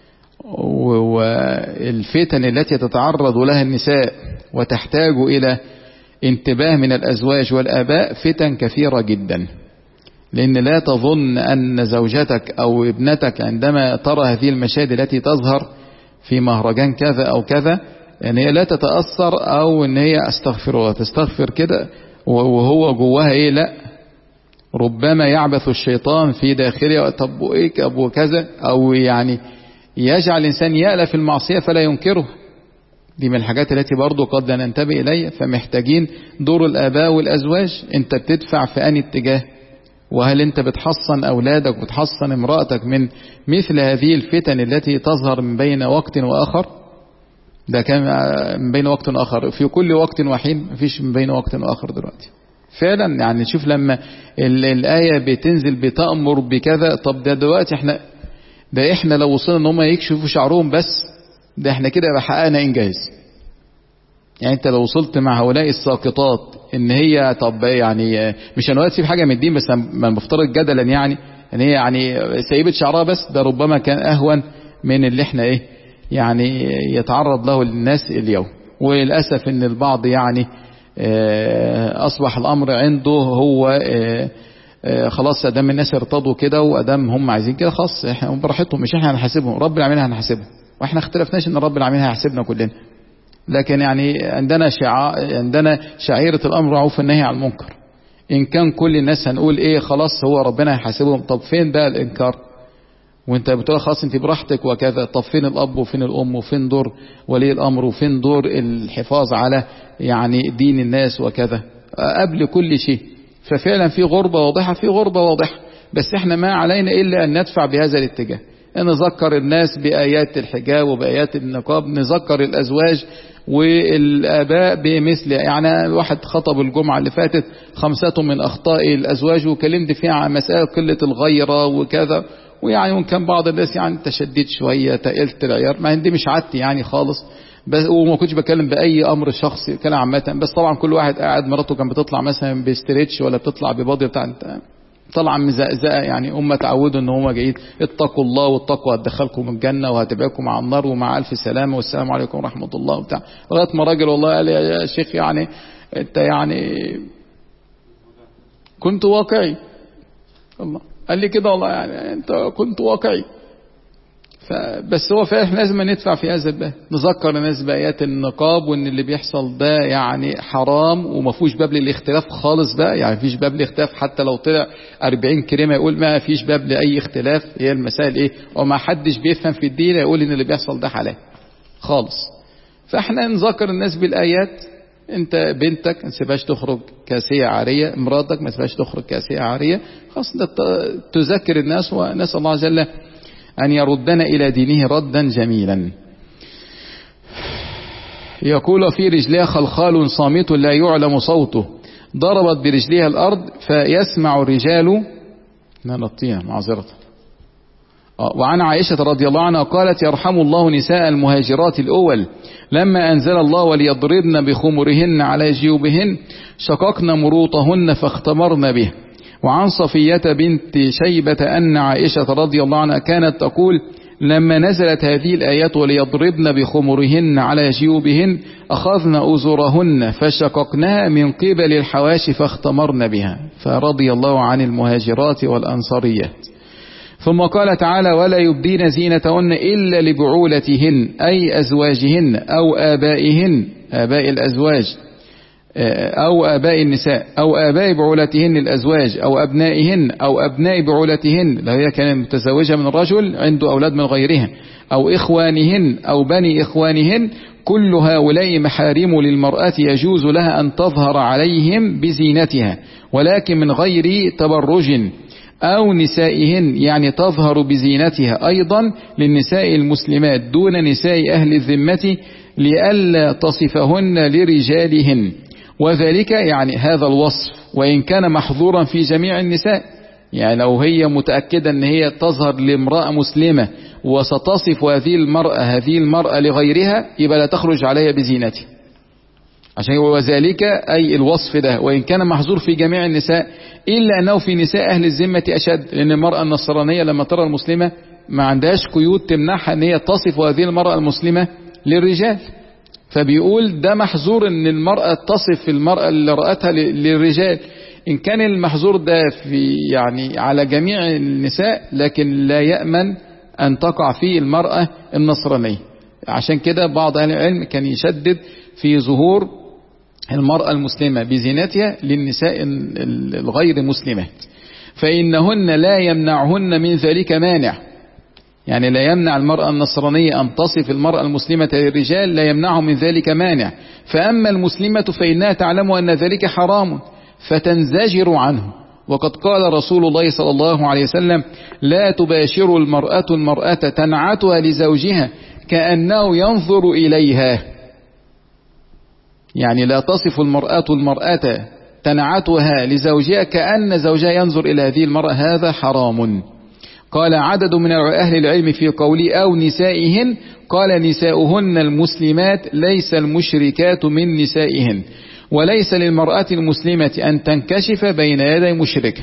والفتن التي تتعرض لها النساء وتحتاج إلى انتباه من الأزواج والآباء فتن كثيرة جدا. لأن لا تظن أن زوجتك أو ابنتك عندما ترى هذه المشاهد التي تظهر في مهرجان كذا أو كذا يعني هي لا تتأثر أو أن هي أستغفر الله تستغفر كده وهو جواها إيه، لا، ربما يعبث الشيطان في داخله طب إيه أبو كذا، أو يعني يجعل الإنسان يألف المعصية فلا ينكره. دي من الحاجات التي برضو قد لا ننتبه إليها. فمحتاجين دور الآباء والأزواج، أنت بتدفع في أي اتجاه؟ وهل أنت بتحصن أولادك وبتحصن امرأتك من مثل هذه الفتن التي تظهر من بين وقت وآخر؟ ده كان من بين وقت وآخر، في كل وقت وحين، مفيش من بين وقت وآخر دلوقتي فعلا. يعني شوف لما الآية بتنزل بتأمر بكذا، طب ده دلوقتي احنا ده احنا لو وصلنا ان هم يكشفوا شعرهم بس، ده احنا كده حققنا انجاز. يعني انت لو وصلت مع هؤلاء الساقطات ان هي طب يعني مش انا تسيب حاجه من الدين، بس ما بفترض جدلا يعني ان هي يعني سيبت شعرها بس، ده ربما كان اهون من اللي احنا ايه يعني يتعرض له الناس اليوم. وللاسف ان البعض يعني اصبح الامر عنده هو خلاص ادام الناس ارتضوا كده وادام هم عايزين كده خلاص احنا براحتهم، مش احنا هنحاسبهم، رب العالمين هنحاسبهم، واحنا اختلفناش ان رب العالمين هيحاسبنا كلنا. لكن يعني عندنا شعار، عندنا شعيرة الامر معروف النهي عن المنكر. ان كان كل الناس هنقول ايه خلاص هو ربنا هيحاسبهم، طب فين بقى الانكار؟ وانت بتقول خلاص انت براحتك وكذا، طب فين الاب وفين الام وفين دور ولي الامر وفين دور الحفاظ على يعني دين الناس وكذا قبل كل شيء؟ ففعلا في غربة واضحة، في غربة واضحة، بس احنا ما علينا الا ان ندفع بهذا الاتجاه، ان نذكر الناس بآيات الحجاب وبآيات النقاب، نذكر الازواج والآباء بمثل يعني واحد خطب الجمعة اللي فاتت خمسة من أخطاء الأزواج، وكلمت فيها عن مسألة قلة الغيرة وكذا، ويعني ممكن بعض الناس يعني تشديد شوية تقلت العيار، ما عندي مش عادتي يعني خالص، بس وما كنتش بكلم بأي أمر شخصي، كلام عامة. بس طبعا كل واحد قاعد مراته كان بتطلع مثلا بستريتش ولا بتطلع بباضي بتاع انت طلع مزقزقه، يعني هم تعودوا ان هم جايين اتقوا الله والتقوى هتدخلكم الجنه وهتبعكم عن النار ومع الف سلامه والسلام عليكم ورحمه الله وبتاع، لغايه ما راجل والله قال يا شيخ يعني انت يعني كنت واقعي، الله قال لي كده والله يعني انت كنت واقعي. فبس هو فعلا لازم ندفع في هذا الباب، نذكر الناس بآيات النقاب وان اللي بيحصل ده يعني حرام وما فيهوش باب للاختلاف خالص بقى، يعني فيش باب للاختلاف، حتى لو طلع أربعين كلمة يقول ما فيش باب لأي اختلاف. هي المسائل ايه؟ وما حدش بيفهم في الدين يقول ان اللي بيحصل ده حلال خالص. فاحنا نذكر الناس بالآيات، انت بنتك ما تسيبهاش تخرج كاسية عارية، مراتك ما تسيبهاش تخرج كاسية عارية، خلاص تذكر الناس، ونسأل الله جل أن يردنا إلى دينه ردا جميلا. يقول في رجلها خلخال صامت لا يعلم صوته، ضربت برجلها الأرض فيسمع الرجال نلطيها معذرة. وعن عائشة رضي الله عنها قالت يرحم الله نساء المهاجرات الأول لما أنزل الله وليضربن بخمرهن على جيوبهن شققن مروطهن فاختمرن به. وعن صفية بنت شيبة أن عائشة رضي الله عنها كانت تقول لما نزلت هذه الآيات وليضربن بخمرهن على جيوبهن أخذن أزرهن فشققناها من قبل الحواشي فاختمرن بها. فرضي الله عن المهاجرات والأنصاريات. ثم قال تعالى ولا يبدين زينتهن إلا لبعولتهن أي أزواجهن أو آبائهن، آباء الأزواج أو آباء النساء أو آباء بعولتهن الأزواج أو أبنائهن أو أبناء بعولتهن، لو هي كانت متزوجة من رجل عنده أولاد من غيرهن، أو إخوانهن أو بني إخوانهن، كل هؤلاء محارم للمرأة يجوز لها أن تظهر عليهم بزينتها ولكن من غير تبرج، أو نسائهن يعني تظهر بزينتها أيضا للنساء المسلمات دون نساء أهل الذمة لئلا تصفهن لرجالهن. وذلك يعني هذا الوصف وإن كان محظورا في جميع النساء، يعني لو هي متأكدة أن هي تظهر لامرأة مسلمة وستصف هذه المرأة هذه المرأة لغيرها يبقى لا تخرج عليها بزينتها، عشان وذلك أي الوصف ده وإن كان محظور في جميع النساء إلا أنه في نساء أهل الذمة أشد، لأن المرأة النصرانية لما ترى المسلمة ما عندهاش قيود تمنعها ان هي تصف هذه المرأة المسلمة للرجال. فبيقول ده محظور ان المرأة تصف المرأة اللي رأتها للرجال. ان كان المحظور ده في يعني على جميع النساء، لكن لا يأمن ان تقع فيه المرأة النصرانية. عشان كده بعض اهل العلم كان يشدد في ظهور المرأة المسلمة بزينتها للنساء الغير مسلمات، فإنهن لا يمنعهن من ذلك مانع. يعني لا يمنع المرأة النصرانية أن تصف المرأة المسلمة للرجال، لا يمنعه من ذلك مانع. فأما المسلمة فإنها تعلم أن ذلك حرام فتنزجر عنه. وقد قال رسول الله صلى الله عليه وسلم: لا تباشر المرأة المرأة تنعتها لزوجها كأنه ينظر إليها. يعني لا تصف المرأة المرأة تنعتها لزوجها كأن زوجها ينظر إلى هذه المرأة، هذا حرام. قال عدد من أهل العلم في قوله أو نسائهن، قال نساؤهن المسلمات ليس المشركات من نسائهن، وليس للمرأة المسلمة أن تنكشف بين يدي مشركة،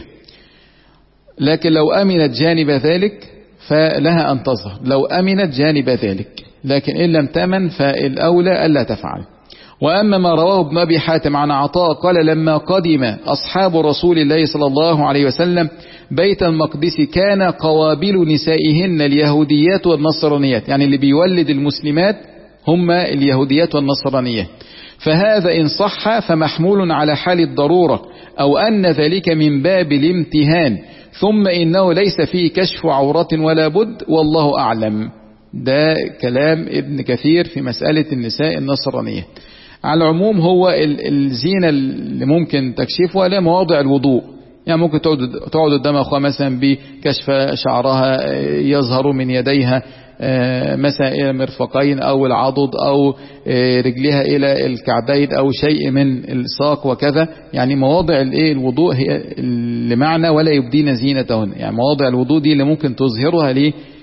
لكن لو أمنت جانب ذلك فلها أن تظهر، لو أمنت جانب ذلك، لكن إن لم تأمن فالأولى ألا تفعل. وأما ما رواه ابن أبي حاتم عن عطاء قال: لما قدم أصحاب رسول الله صلى الله عليه وسلم بيت المقدس كان قوابل نسائهن اليهوديات والنصرانيات، يعني اللي بيولد المسلمات هم اليهوديات والنصرانيات. فهذا إن صح فمحمول على حال الضرورة أو أن ذلك من باب الامتهان، ثم إنه ليس فيه كشف عورة ولا بد، والله أعلم. ده كلام ابن كثير في مسألة النساء النصرانية. على العموم هو الزينة اللي ممكن تكشفها لمواضع الوضوء، يعني ممكن تقعد قدام أخوة مثلا بكشف شعرها يظهر من يديها مثلا إلى المرفقين أو العضد أو رجلها إلى الكعبين أو شيء من الساق وكذا. يعني مواضع الوضوء هي لمعنى ولا يبدين زينتهن، يعني مواضع الوضوء دي اللي ممكن تظهرها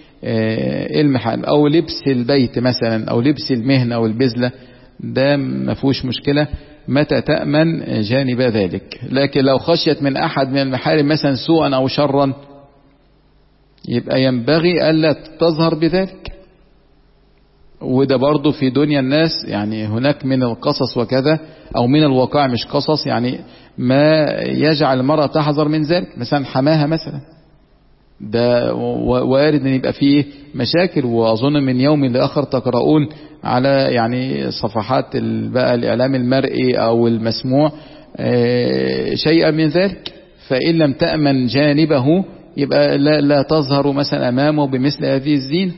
للمحل، أو لبس البيت مثلا أو لبس المهنة أو البزلة، ده ما فيهوش مشكلة متى تأمن جانب ذلك. لكن لو خشيت من أحد من المحارم مثلا سوءا أو شرا يبقى ينبغي ألا تظهر بذلك. وده برضو في دنيا الناس، يعني هناك من القصص وكذا أو من الواقع مش قصص، يعني ما يجعل المرأة تحذر من ذلك، مثلا حماها مثلا، ده وارد ان يبقى فيه مشاكل. واظن من يوم لاخر تقرؤون على يعني صفحات بقى الاعلام المرئي او المسموع شيئا من ذلك. فان لم تأمن جانبه يبقى لا, لا تظهر مثلا امامه بمثل هذه الزينة.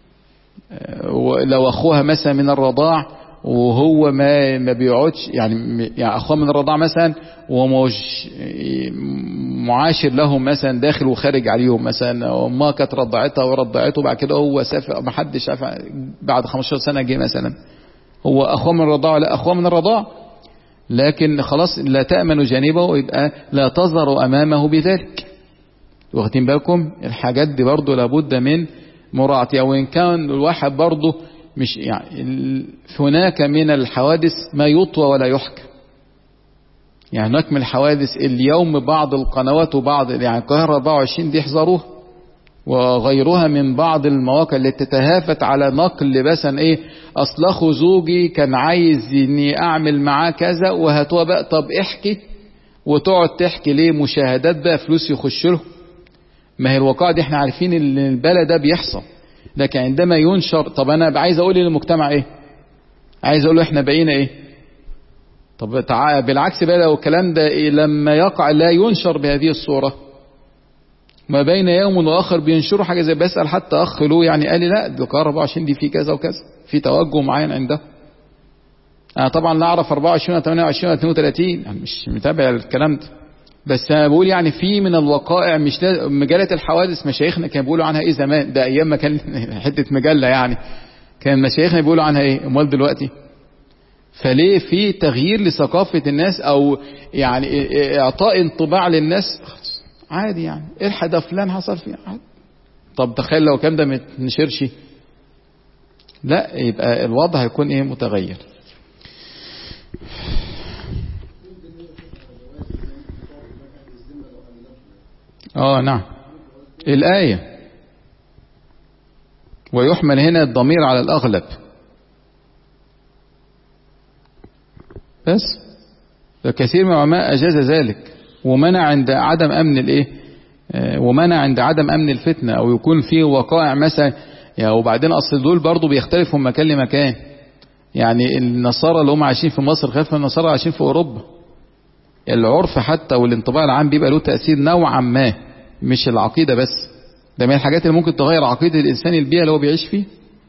لو اخوها مثلا من الرضاع وهو ما ما بيقعدش، يعني يعني اخوه من الرضاعه مثلا ومش معاشر لهم مثلا داخل وخارج عليهم، مثلا امها كانت رضعتها ورضعته بعد كده هو سافر، ما حدش عارف، بعد خمستاشر سنه جه مثلا هو اخوه من الرضاعه، لا اخوه من الرضاعه، لكن خلاص لا تأمن جانبه ويبقى لا تظهر امامه بذلك. واخدين بالكم؟ الحاجات دي برضه لابد من مراعاتها. وان كان الواحد برضه مش يعني هناك من الحوادث ما يطوى ولا يحكى، يعني هناك من الحوادث اليوم بعض القنوات وبعض يعني القاهرة أربعة وعشرين دي احذروها، وغيرها من بعض المواقع اللي تتهافت على نقل مثلا ايه اصل اخو زوجي كان عايز اني اعمل معاه كذا وهاتوها بقى، طب احكي وتقعد تحكي ليه؟ مشاهدات بقى، فلوس يخش له. ما هي الواقع دي احنا عارفين ان البلا ده بيحصل، لكن عندما ينشر، طب انا عايز اقول للمجتمع ايه؟ عايز اقول له احنا بقينا ايه؟ طب بالعكس بقى لو الكلام ده إيه لما يقع لا ينشر بهذه الصورة، ما بين يوم واخر بينشروا حاجه زي، بسأل حتى اخ له يعني قال لي لا ده القاهرة أربعة وعشرين دي في كذا وكذا، في توجه معين عنده. انا طبعا لا اعرف أربعة وعشرين ولا ثمانية وعشرين ولا اثنين وثلاثين، يعني مش متابع الكلام ده، بس انا بقول يعني في من الوقائع مش مجله الحوادث مشايخنا كانوا بيقولوا عنها ايه زمان، ده ايام ما كان حته مجله يعني كان مشايخنا بيقولوا عنها ايه، امال دلوقتي؟ فليه في تغيير لثقافه الناس او يعني اعطاء انطباع للناس عادي، يعني الحق ده فلان حصل فيه عادي. طب تخيل لو كان ده ما يتنشرش، لا يبقى الوضع هيكون ايه؟ متغير. اه نعم، الآية ويحمل هنا الضمير على الأغلب بس. كثير من العلماء أجاز ذلك ومنع عند عدم أمن الإيه ومنع عند عدم أمن الفتنة، أو يكون فيه وقائع مثلا يعني. وبعدين أصل دول برضو بيختلفوا من مكان لمكان، يعني النصارى اللي هم عايشين في مصر خلاف النصارى عايشين في أوروبا. العرف حتى والانطباع العام بيبقى له تأثير نوعا ما، مش العقيدة بس. ده من الحاجات اللي ممكن تغير عقيدة الإنسان البيئة اللي هو بيعيش فيه.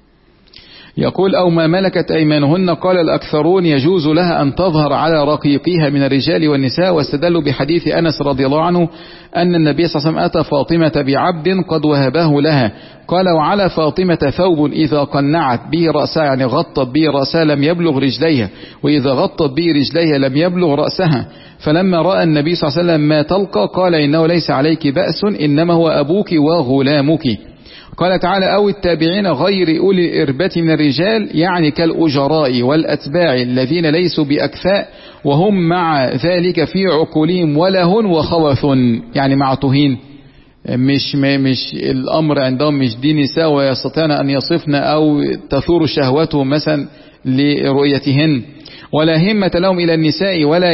يقول أو ما ملكت أيمانهن. قال الأكثرون يجوز لها أن تظهر على رقيقها من الرجال والنساء، واستدلوا بحديث أنس رضي الله عنه أن النبي صلى الله عليه وسلم أتى فاطمة بعبد قد وهبه لها، قال وعلى فاطمة ثوب إذا قنعت به رأسها، يعني غطت به رأسها لم يبلغ رجليها، وإذا غطت به رجليها لم يبلغ رأسها. فلما رأى النبي صلى الله عليه وسلم ما تلقى قال إنه ليس عليك بأس، إنما هو أبوك وغلامك. قال تعالى أو التابعين غير أولي الإربة من الرجال، يعني كالأجراء والأتباع الذين ليسوا بأكفاء وهم مع ذلك في عقولهم ولهن وخوف، يعني مع طهين، مش مش الأمر عندهم مش دي نساء ويستطيعن أن يصفن أو تثور شهوتهم مثلا لرؤيتهن، ولا همة لهم إلى النساء ولا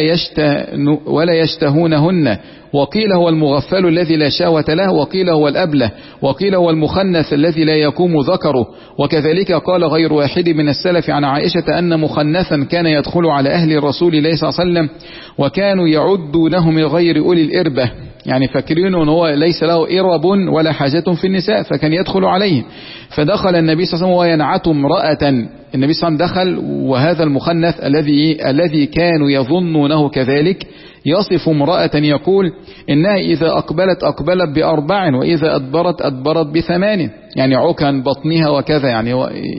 ولا يشتهونهن. وقيل هو المغفل الذي لا شهوة له، وقيل هو الأبله، وقيل هو المخنث الذي لا يقوم ذكره. وكذلك قال غير واحد من السلف عن عائشة أن مخنثا كان يدخل على أهل رسول الله صلى الله عليه وسلم وكانوا يعدونه من غير أولي الإربة، يعني فاكرين أنه هو ليس له إرب ولا حاجة في النساء، فكان يدخل عليه. فدخل النبي صلى الله عليه وسلم وينعت امرأة، النبي صلى الله عليه وسلم دخل وهذا المخنث الذي الذي كانوا يظنونه كذلك يصف امرأة يقول إنها إذا أقبلت أقبلت بأربع وإذا أدبرت أدبرت بثمان، يعني عكا بطنها وكذا، يعني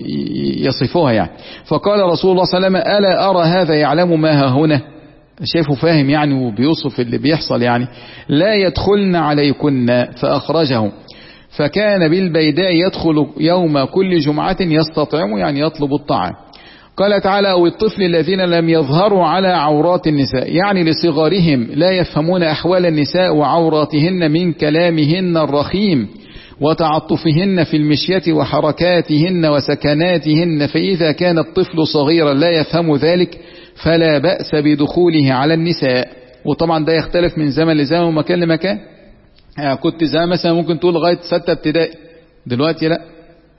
يصفوها يعني. فقال رسول الله صلى الله عليه وسلم ألا أرى هذا يعلم ما ها هنا، شايفه فاهم يعني وبيوصف اللي بيحصل يعني. لا يدخلن عليكن فأخرجه، فكان بالبيداء يدخل يوم كل جمعة يستطعم، يعني يطلب الطعام. قال تعالى أو الطفل الذين لم يظهروا على عورات النساء، يعني لصغارهم لا يفهمون أحوال النساء وعوراتهن من كلامهن الرخيم وتعطفهن في المشية وحركاتهن وسكناتهن، فإذا كان الطفل صغيرا لا يفهم ذلك فلا بأس بدخوله على النساء. وطبعا ده يختلف من زمن لزمن ومكان لمكان، يعني كنت زمان مثلا ممكن تقول لغاية ستة ابتدائي، دلوقتي لا،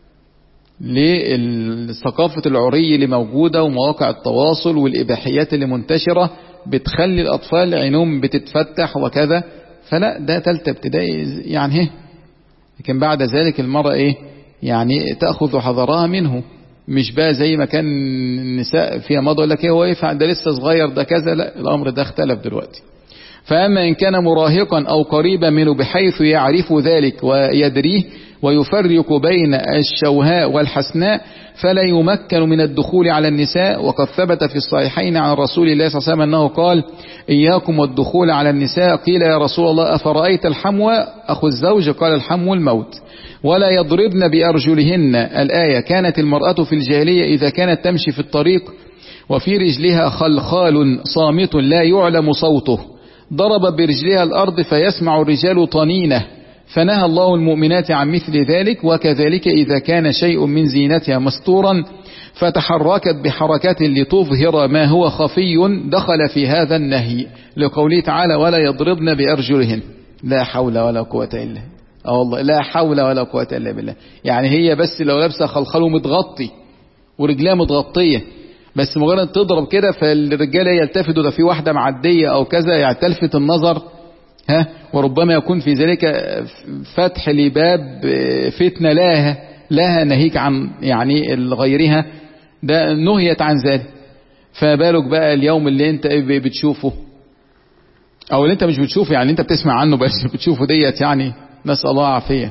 للثقافة العري اللي موجودة ومواقع التواصل والإباحيات اللي منتشرة بتخلي الأطفال عينهم بتتفتح وكذا، فلا ده تالتة ابتدائي يعني هي. لكن بعد ذلك المرأة ايه يعني تأخذ حذرها منه، مش بقى زي ما كان النساء فيها مضى لك ايه هو يفعل ده لسه صغير ده كذا، لا الأمر ده اختلف دلوقتي. فأما إن كان مراهقا أو قريبا منه بحيث يعرف ذلك ويدريه ويفرق بين الشوهاء والحسناء فلا يمكن من الدخول على النساء. وقد ثبت في الصحيحين عن رسول الله صلى الله عليه وسلم أنه قال إياكم والدخول على النساء. قيل يا رسول الله أفرأيت الحمو أخو الزوج؟ قال الحمو الموت. ولا يضربن بأرجلهن الآية. كانت المرأة في الجاهلية إذا كانت تمشي في الطريق وفي رجلها خلخال صامت لا يعلم صوته ضرب برجلها الأرض فيسمع الرجال طنينه، فنهى الله المؤمنات عن مثل ذلك. وكذلك إذا كان شيء من زينتها مستورا فتحركت بحركات لتظهر ما هو خفي دخل في هذا النهي، لقوله تعالى ولا يضربن بأرجلهن. لا حول ولا قوة إلا اه والله لا حول ولا قوة إلا بالله. يعني هي بس لو لابسه خلخله متغطي ورجلها متغطية بس مجرد تضرب كده فالرجاله يلتفتوا ده في واحدة معدية أو كذا، يعني تلفت النظر، ها وربما يكون في ذلك فتح لباب فتنة لها لها نهيك عن يعني غيرها، ده نهيت عن ذلك. فبالك بقى اليوم اللي انت بتشوفه او اللي انت مش بتشوفه، يعني انت بتسمع عنه بس بتشوفه ديت، يعني نسأل الله عافية.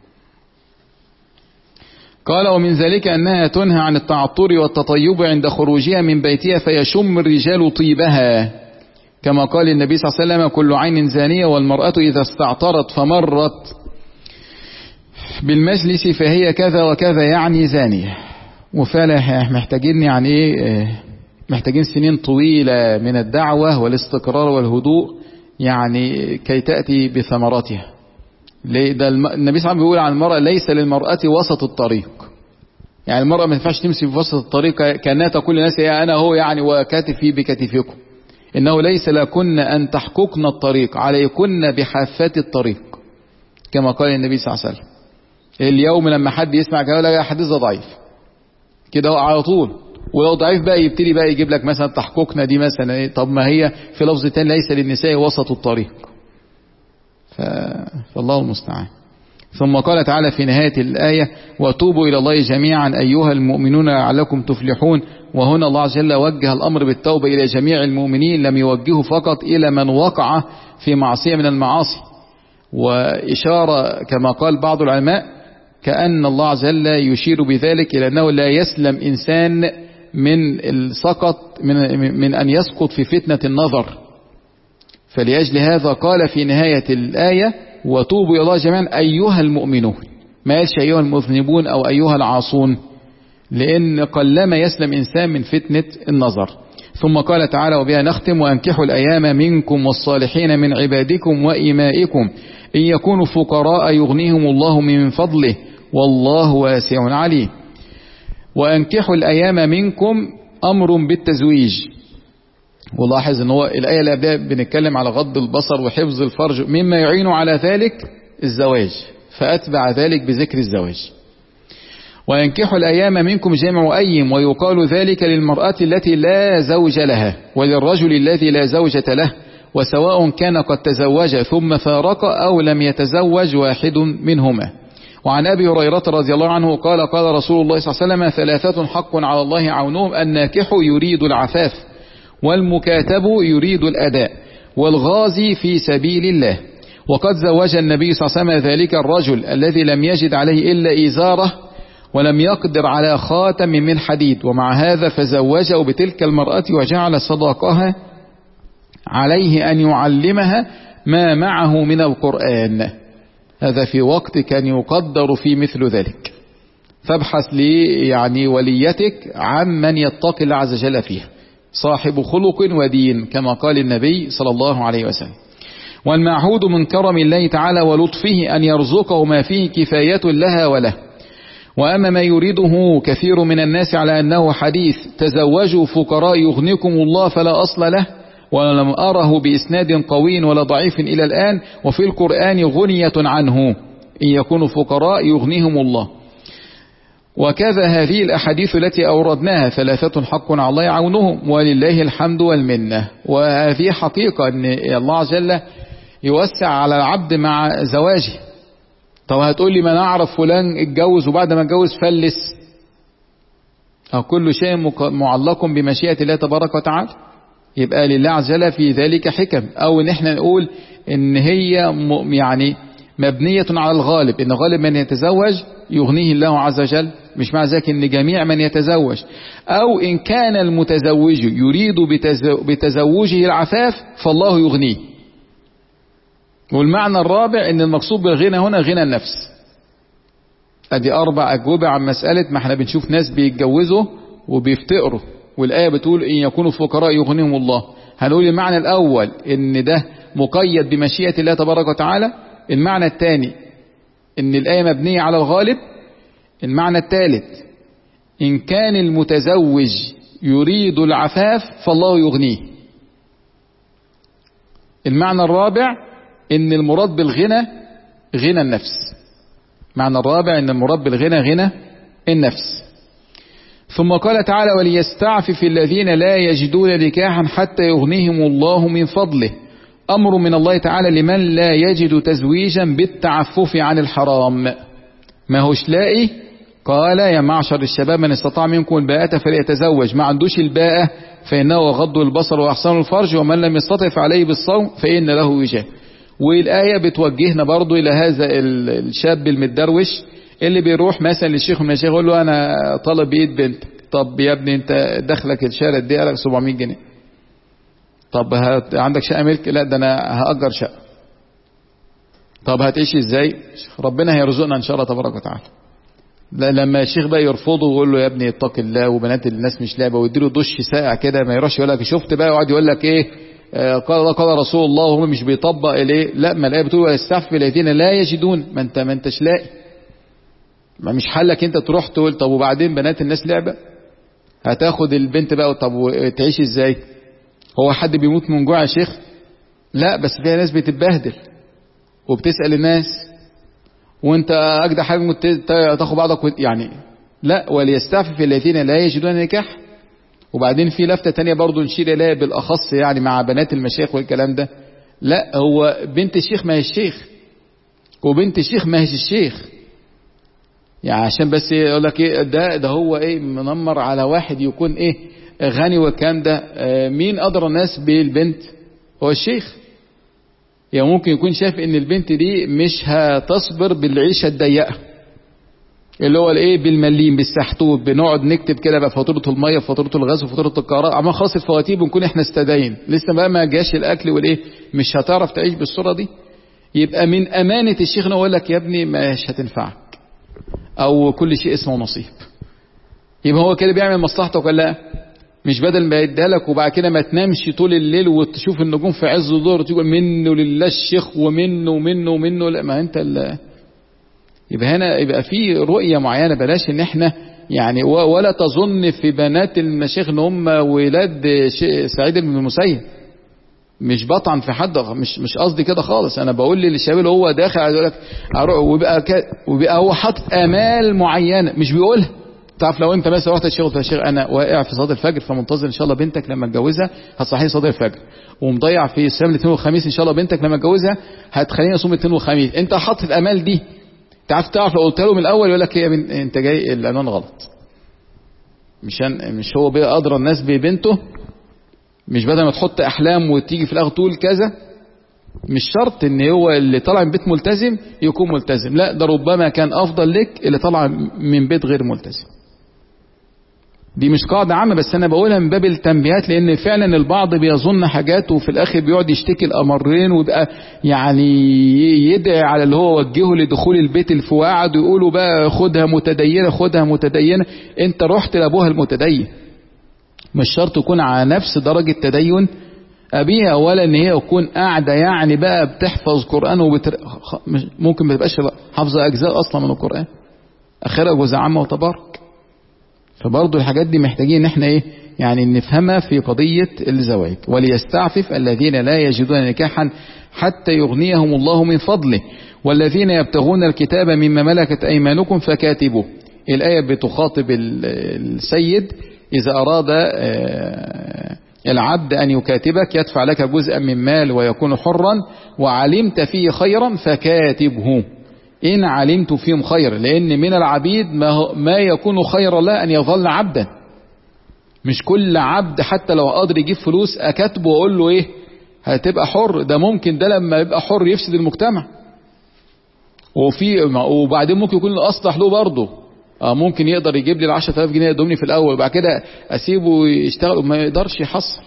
قال ومن ذلك أنها تنهى عن التعطر والتطيب عند خروجها من بيتها فيشم الرجال طيبها، كما قال النبي صلى الله عليه وسلم كل عين زانية، والمرأة إذا استعطرت فمرت بالمجلس فهي كذا وكذا يعني زانية. وفعلا محتاجين يعني ايه محتاجين سنين طويلة من الدعوة والاستقرار والهدوء يعني كي تأتي بثمراتها. ده النبي صلى الله عليه وسلم بيقول عن المرأة ليس للمرأة وسط الطريق، يعني المرأة ما ينفعش تمشي في وسط الطريق كأنها تقول للناس يا أنا هو يعني وكتفي بكتفكم. إنه ليس لكن أن تحققن الطريق، عليكن بحافات الطريق كما قال النبي صلى الله عليه وسلم. اليوم لما حد يسمع كلام لا حديث ده ضعيف كده على طول، ولو ضعيف بقى يبتدي بقى يجيب لك مثلا تحققنا دي مثلا ايه، طب ما هي في لفظ تاني ليس للنساء وسط الطريق. ف... فالله المستعان. ثم قال تعالى في نهاية الآية وتوبوا إلى الله جميعا أيها المؤمنون لعلكم تفلحون. وهنا الله عز وجل وجه الأمر بالتوبة إلى جميع المؤمنين، لم يوجهه فقط إلى من وقع في معصية من المعاصي. وإشارة كما قال بعض العلماء كأن الله عز وجل يشير بذلك إلى أنه لا يسلم إنسان من السقط من, من أن يسقط في فتنة النظر. فلأجل هذا قال في نهاية الآية وتوبوا إلى الله جميعا أيها المؤمنون، ما قالش أيها المذنبون أو أيها العاصون، لأن قلما يسلم إنسان من فتنة النظر. ثم قال تعالى وبها نختم وأنكحوا الأيام منكم والصالحين من عبادكم وإمائكم إن يكونوا فقراء يغنيهم الله من فضله والله واسع عليم. وأنكحوا الأيام منكم أمر بالتزويج. ولاحظ ان هو الآية اللي قبلها بنتكلم على غض البصر وحفظ الفرج مما يعين على ذلك الزواج، فأتبع ذلك بذكر الزواج. وينكحوا الأيام منكم جمع أيم، ويقال ذلك للمرأة التي لا زوج لها وللرجل الذي لا زوجة له، وسواء كان قد تزوج ثم فارق أو لم يتزوج واحد منهما. وعن أبي هريرة رضي الله عنه قال قال رسول الله صلى الله عليه وسلم ثلاثة حق على الله عونهم الناكح يريد العفاف والمكاتب يريد الأداء والغازي في سبيل الله. وقد زوج النبي صلى الله عليه وسلم ذلك الرجل الذي لم يجد عليه إلا إزاره ولم يقدر على خاتم من حديد، ومع هذا فزوجه بتلك المرأة وجعل صداقها عليه أن يعلمها ما معه من القرآن. هذا في وقت كان يقدر في مثل ذلك. فابحث لي يعني وليتك عن من يتقي الله عز وجل فيها، صاحب خلق ودين كما قال النبي صلى الله عليه وسلم. والمعهود من كرم الله تعالى ولطفه أن يرزقه ما فيه كفاية لها وله. وأما ما يريده كثير من الناس على أنه حديث تزوجوا فقراء يغنيكم الله فلا أصل له، ولم أره بإسناد قوي ولا ضعيف إلى الآن. وفي القرآن غنية عنه إن يكونوا فقراء يغنيهم الله. وكذا هذه الأحاديث التي أوردناها ثلاثة حق على الله عونهم ولله الحمد والمنة. وهذه حقيقة أن الله عز وجل يوسع على العبد مع زواجه. طب هتقول لي ما نعرف فلان اتجوز وبعد ما اتجوز فلس، أو كل شيء معلق بمشيئة الله تبارك وتعالى، يبقى لله عز وجل في ذلك حكم. أو ان احنا نقول ان هي يعني مبنية على الغالب، ان غالب من يتزوج يغنيه الله عز وجل، مش مع ذلك ان جميع من يتزوج. او ان كان المتزوج يريد بتزوجه العفاف فالله يغنيه. والمعنى الرابع ان المقصود بالغنى هنا غنى النفس. ادي اربع اجوبة عن مسألة ما احنا بنشوف ناس بيتجوزوا وبيفتقروا والآية بتقول إن يكونوا فقراء يغنيهم الله. هنقول المعنى الأول إن ده مقيد بمشيئة الله تبارك وتعالى. المعنى الثاني إن الآية مبنية على الغالب. المعنى الثالث إن كان المتزوج يريد العفاف فالله يغنيه. المعنى الرابع إن المراد بالغنى غنى النفس. المعنى الرابع إن المراد بالغنى غنى النفس. ثم قال تعالى وليستعفف الذين لا يجدون نكاحا حتى يغنيهم الله من فضله. أمر من الله تعالى لمن لا يجد تزويجا بالتعفف عن الحرام. ما هوش لاقي قال يا معشر الشباب من استطاع منكم الباءة فليتزوج. ما عندوش الباءة فإنه غض البصر وأحسن الفرج ومن لم يستطع فعليه بالصوم فإن له وجاه. والآية بتوجهنا برضو إلى هذا الشاب المتدروش اللي بيروح مثلا للشيخ من الشيخ يقول له أنا طالب بإيد بنتك. طب يا ابني أنت دخلك الشارع دي لك سبعمية جنيه. طب هت... عندك شقة ملك؟ لا ده أنا هأجر شقة. طب هتعيش إزاي؟ ربنا هيرزقنا إن شاء الله تبارك وتعالى. لما الشيخ بقى يرفضه ويقول له يا ابني اتق الله وبنات الناس مش لعبة ويديله دش ساقع كده ما يروحش يقول لك شفت بقى وقعد يقول لك إيه آه قال قال رسول الله وهم مش بيطبق إليه. لا ما الآية بتقول ويستعفف الذين لا يجدون. ما أنت ما أنتش لاقي. ما مش حلك انت تروح تقول طب وبعدين بنات الناس لعبة، هتاخد البنت بقى طب وتعيش ازاي؟ هو حد بيموت من جوع يا شيخ؟ لا، بس فيها ناس بتتبهدل وبتسأل الناس، وانت اجدع حاجة تاخد بعضك يعني. لا، وليستعفف الذين لا يجدون نكاح. وبعدين في لفتة تانية برضو نشير اليها بالاخص يعني مع بنات المشايخ والكلام ده، لا هو بنت الشيخ ما هي الشيخ، وبنت الشيخ ما هيش الشيخ، يعني عشان بس يقول لك ايه ده ده هو ايه منمر على واحد يكون ايه غني والكلام ده. اه مين ادرى الناس بالبنت؟ هو الشيخ. يعني ممكن يكون شايف ان البنت دي مش هتصبر بالعيشة الضيقة اللي هو الايه بالمليم بالسحتوت، بنقعد نكتب كده بقى فاتوره الميه وفاتوره الغاز وفاتوره الكهرباء، عمال خلاص الفواتير بنكون احنا استدين لسه بقى ما جاش الاكل والايه، مش هتعرف تعيش بالصوره دي. يبقى من امانه الشيخ انه يقول لك يا ابني مش هتنفعك، او كل شيء اسمه نصيب. يبقى هو كده بيعمل مصلحتك ولا لا؟ مش بدل ما يديها لك وبعد كده ما تنامش طول الليل وتشوف النجوم في عز الظهر وتقول منه لله الشيخ ومنه ومنه ومنه، لا ما انت اللي يبقى هنا يبقى في رؤية معينة. بلاش ان احنا يعني ولا تظن في بنات المشايخ ان هم ولاد سعيد بن المسيب، مش بطعن في حد، مش مش قصدي كده خالص. انا بقول للشباب اللي هو داخل عايز يقول لك وبقى وبقى هو حاطط امال معينه مش بيقولها. تعرف لو انت مثلا رحت الشغل يا شيخ انا واقع في صلاه الفجر فمنتظر ان شاء الله بنتك لما اتجوزها هتصحيني صلاه الفجر، ومضيع في صيام الاثنين والخميس ان شاء الله بنتك لما اتجوزها هتخليني اصوم الاثنين والخميس، انت حاطط الامال دي. تعرف تعرف لو قلت له من الاول يقول لك ايه انت جاي العنوان غلط. مش مش هو بقى ادرى الناس ببنته، مش بدل ما تحط احلام وتيجي في الاخر تقول كذا. مش شرط ان هو اللي طالع من بيت ملتزم يكون ملتزم، لا ده ربما كان افضل لك اللي طالع من بيت غير ملتزم. دي مش قاعدة عامة بس انا بقولها من باب التنبيهات، لان فعلا البعض بيظن حاجات وفي الاخر بيقعد يشتكي الامرين ويبقى يعني يدعي على اللي هو وجهه لدخول البيت الفواعد ويقولوا بقى خدها متدينة خدها متدينة. انت رحت لابوها المتدين، مش شرط يكون على نفس درجة تدين ابيها، ولا ان هي تكون قاعدة يعني بقى بتحفظ قرآن وبتر... ممكن ما تبقاش حافظة اجزاء اصلا من القرآن، اخرها جزء عامة وتبارك. فبرضو الحاجات دي محتاجين ان احنا ايه يعني نفهمها في قضية الزواج. وليستعفف الذين لا يجدون نكاحا حتى يغنيهم الله من فضله والذين يبتغون الكتاب مما ملكت ايمانكم فكاتبوه. الآية بتخاطب السيد إذا أراد العبد أن يكاتبك يدفع لك جزءا من مال ويكون حرا وعلمت فيه خيرا فكاتبه إن علمت فيهم خير، لأن من العبيد ما, ما يكون خير له أن يظل عبدا. مش كل عبد حتى لو قادر يجيب فلوس أكاتبه وأقول له إيه هتبقى حر، ده ممكن ده لما يبقى حر يفسد المجتمع. وفي وبعدين ممكن يكون الأصلح له برضه، ممكن يقدر يجيب لي العشرة آلاف جنيه يدومني في الأول وبعد كده أسيبه يشتغل وما يقدرش يحصل.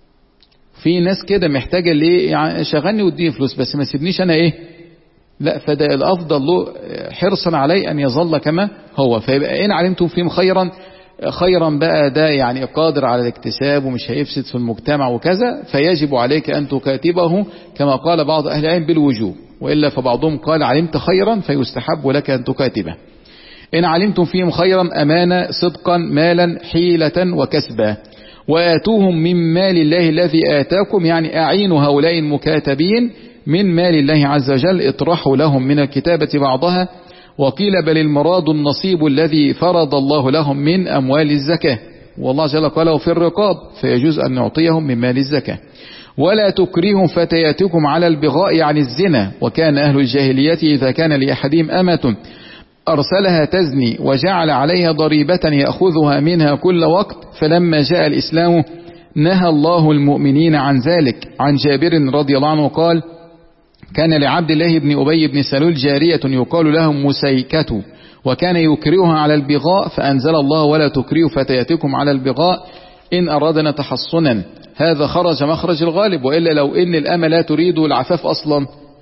في ناس كده محتاجة ليه يعني شغلني واديني فلوس بس ما سيبنيش أنا إيه، لا فده الأفضل له حرصا عليه أن يظل كما هو. فيبقى إن علمتم فيهم خيرا، خيرا بقى ده يعني قادر على الاكتساب ومش هيفسد في المجتمع وكذا، فيجب عليك أن تكاتبه كما قال بعض أهل العلم بالوجوب، وإلا فبعضهم قال علمت خيرا فيستحب لك أن تكاتبه. إن علمتم فيهم خيرا أمانة صدقا مالا حيلة وكسبا وآتوهم من مال الله الذي آتاكم، يعني أعينوا هؤلاء المكاتبين من مال الله عز وجل، اطرحوا لهم من الكتابة بعضها. وقيل بل المراد النصيب الذي فرض الله لهم من أموال الزكاة، والله جل قاله في الرقاب فيجوز أن نعطيهم من مال الزكاة. ولا تكرهوا فتياتكم على البغاء عن الزنا، وكان أهل الجاهلية إذا كان لأحدهم أمة أرسلها تزني وجعل عليها ضريبة يأخذها منها كل وقت، فلما جاء الإسلام نهى الله المؤمنين عن ذلك. عن جابر رضي الله عنه قال كان لعبد الله بن أبي بن سلول جارية يقال لها مسيكة وكان يكرهها على البغاء، فأنزل الله ولا تكرهوا فتياتكم على البغاء إن أرادنا تحصنا. هذا خرج مخرج الغالب، وإلا لو إن الأمة لا تريد العفاف أصلا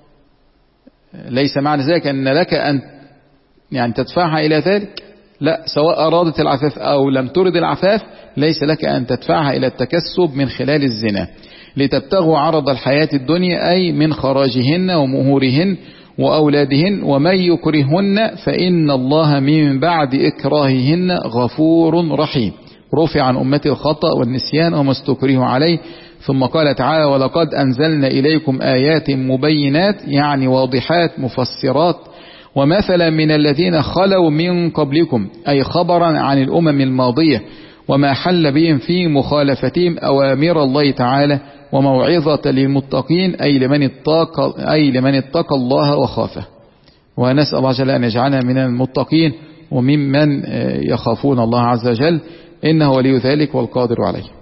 ليس معنى ذلك أن لك أن يعني تدفعها إلى ذلك، لا، سواء أرادت العفاف أو لم ترد العفاف ليس لك أن تدفعها إلى التكسب من خلال الزنا لتبتغوا عرض الحياة الدنيا، أي من خراجهن ومهورهن وأولادهن ومن يكرهن فإن الله من بعد إكراههن غفور رحيم. رفع عن أمتي الخطأ والنسيان وما استكره عليه. ثم قال تعالى ولقد أنزلنا إليكم آيات مبينات يعني واضحات مفسرات ومثلا من الذين خلوا من قبلكم أي خبرا عن الأمم الماضية وما حل بهم في مخالفتهم أوامر الله تعالى وموعظة للمتقين أي لمن اتقى أي لمن اتقى الله وخافه. ونسأل الله جل أن يجعلنا من المتقين وممن يخافون الله عز وجل إنه ولي ذلك والقادر عليه.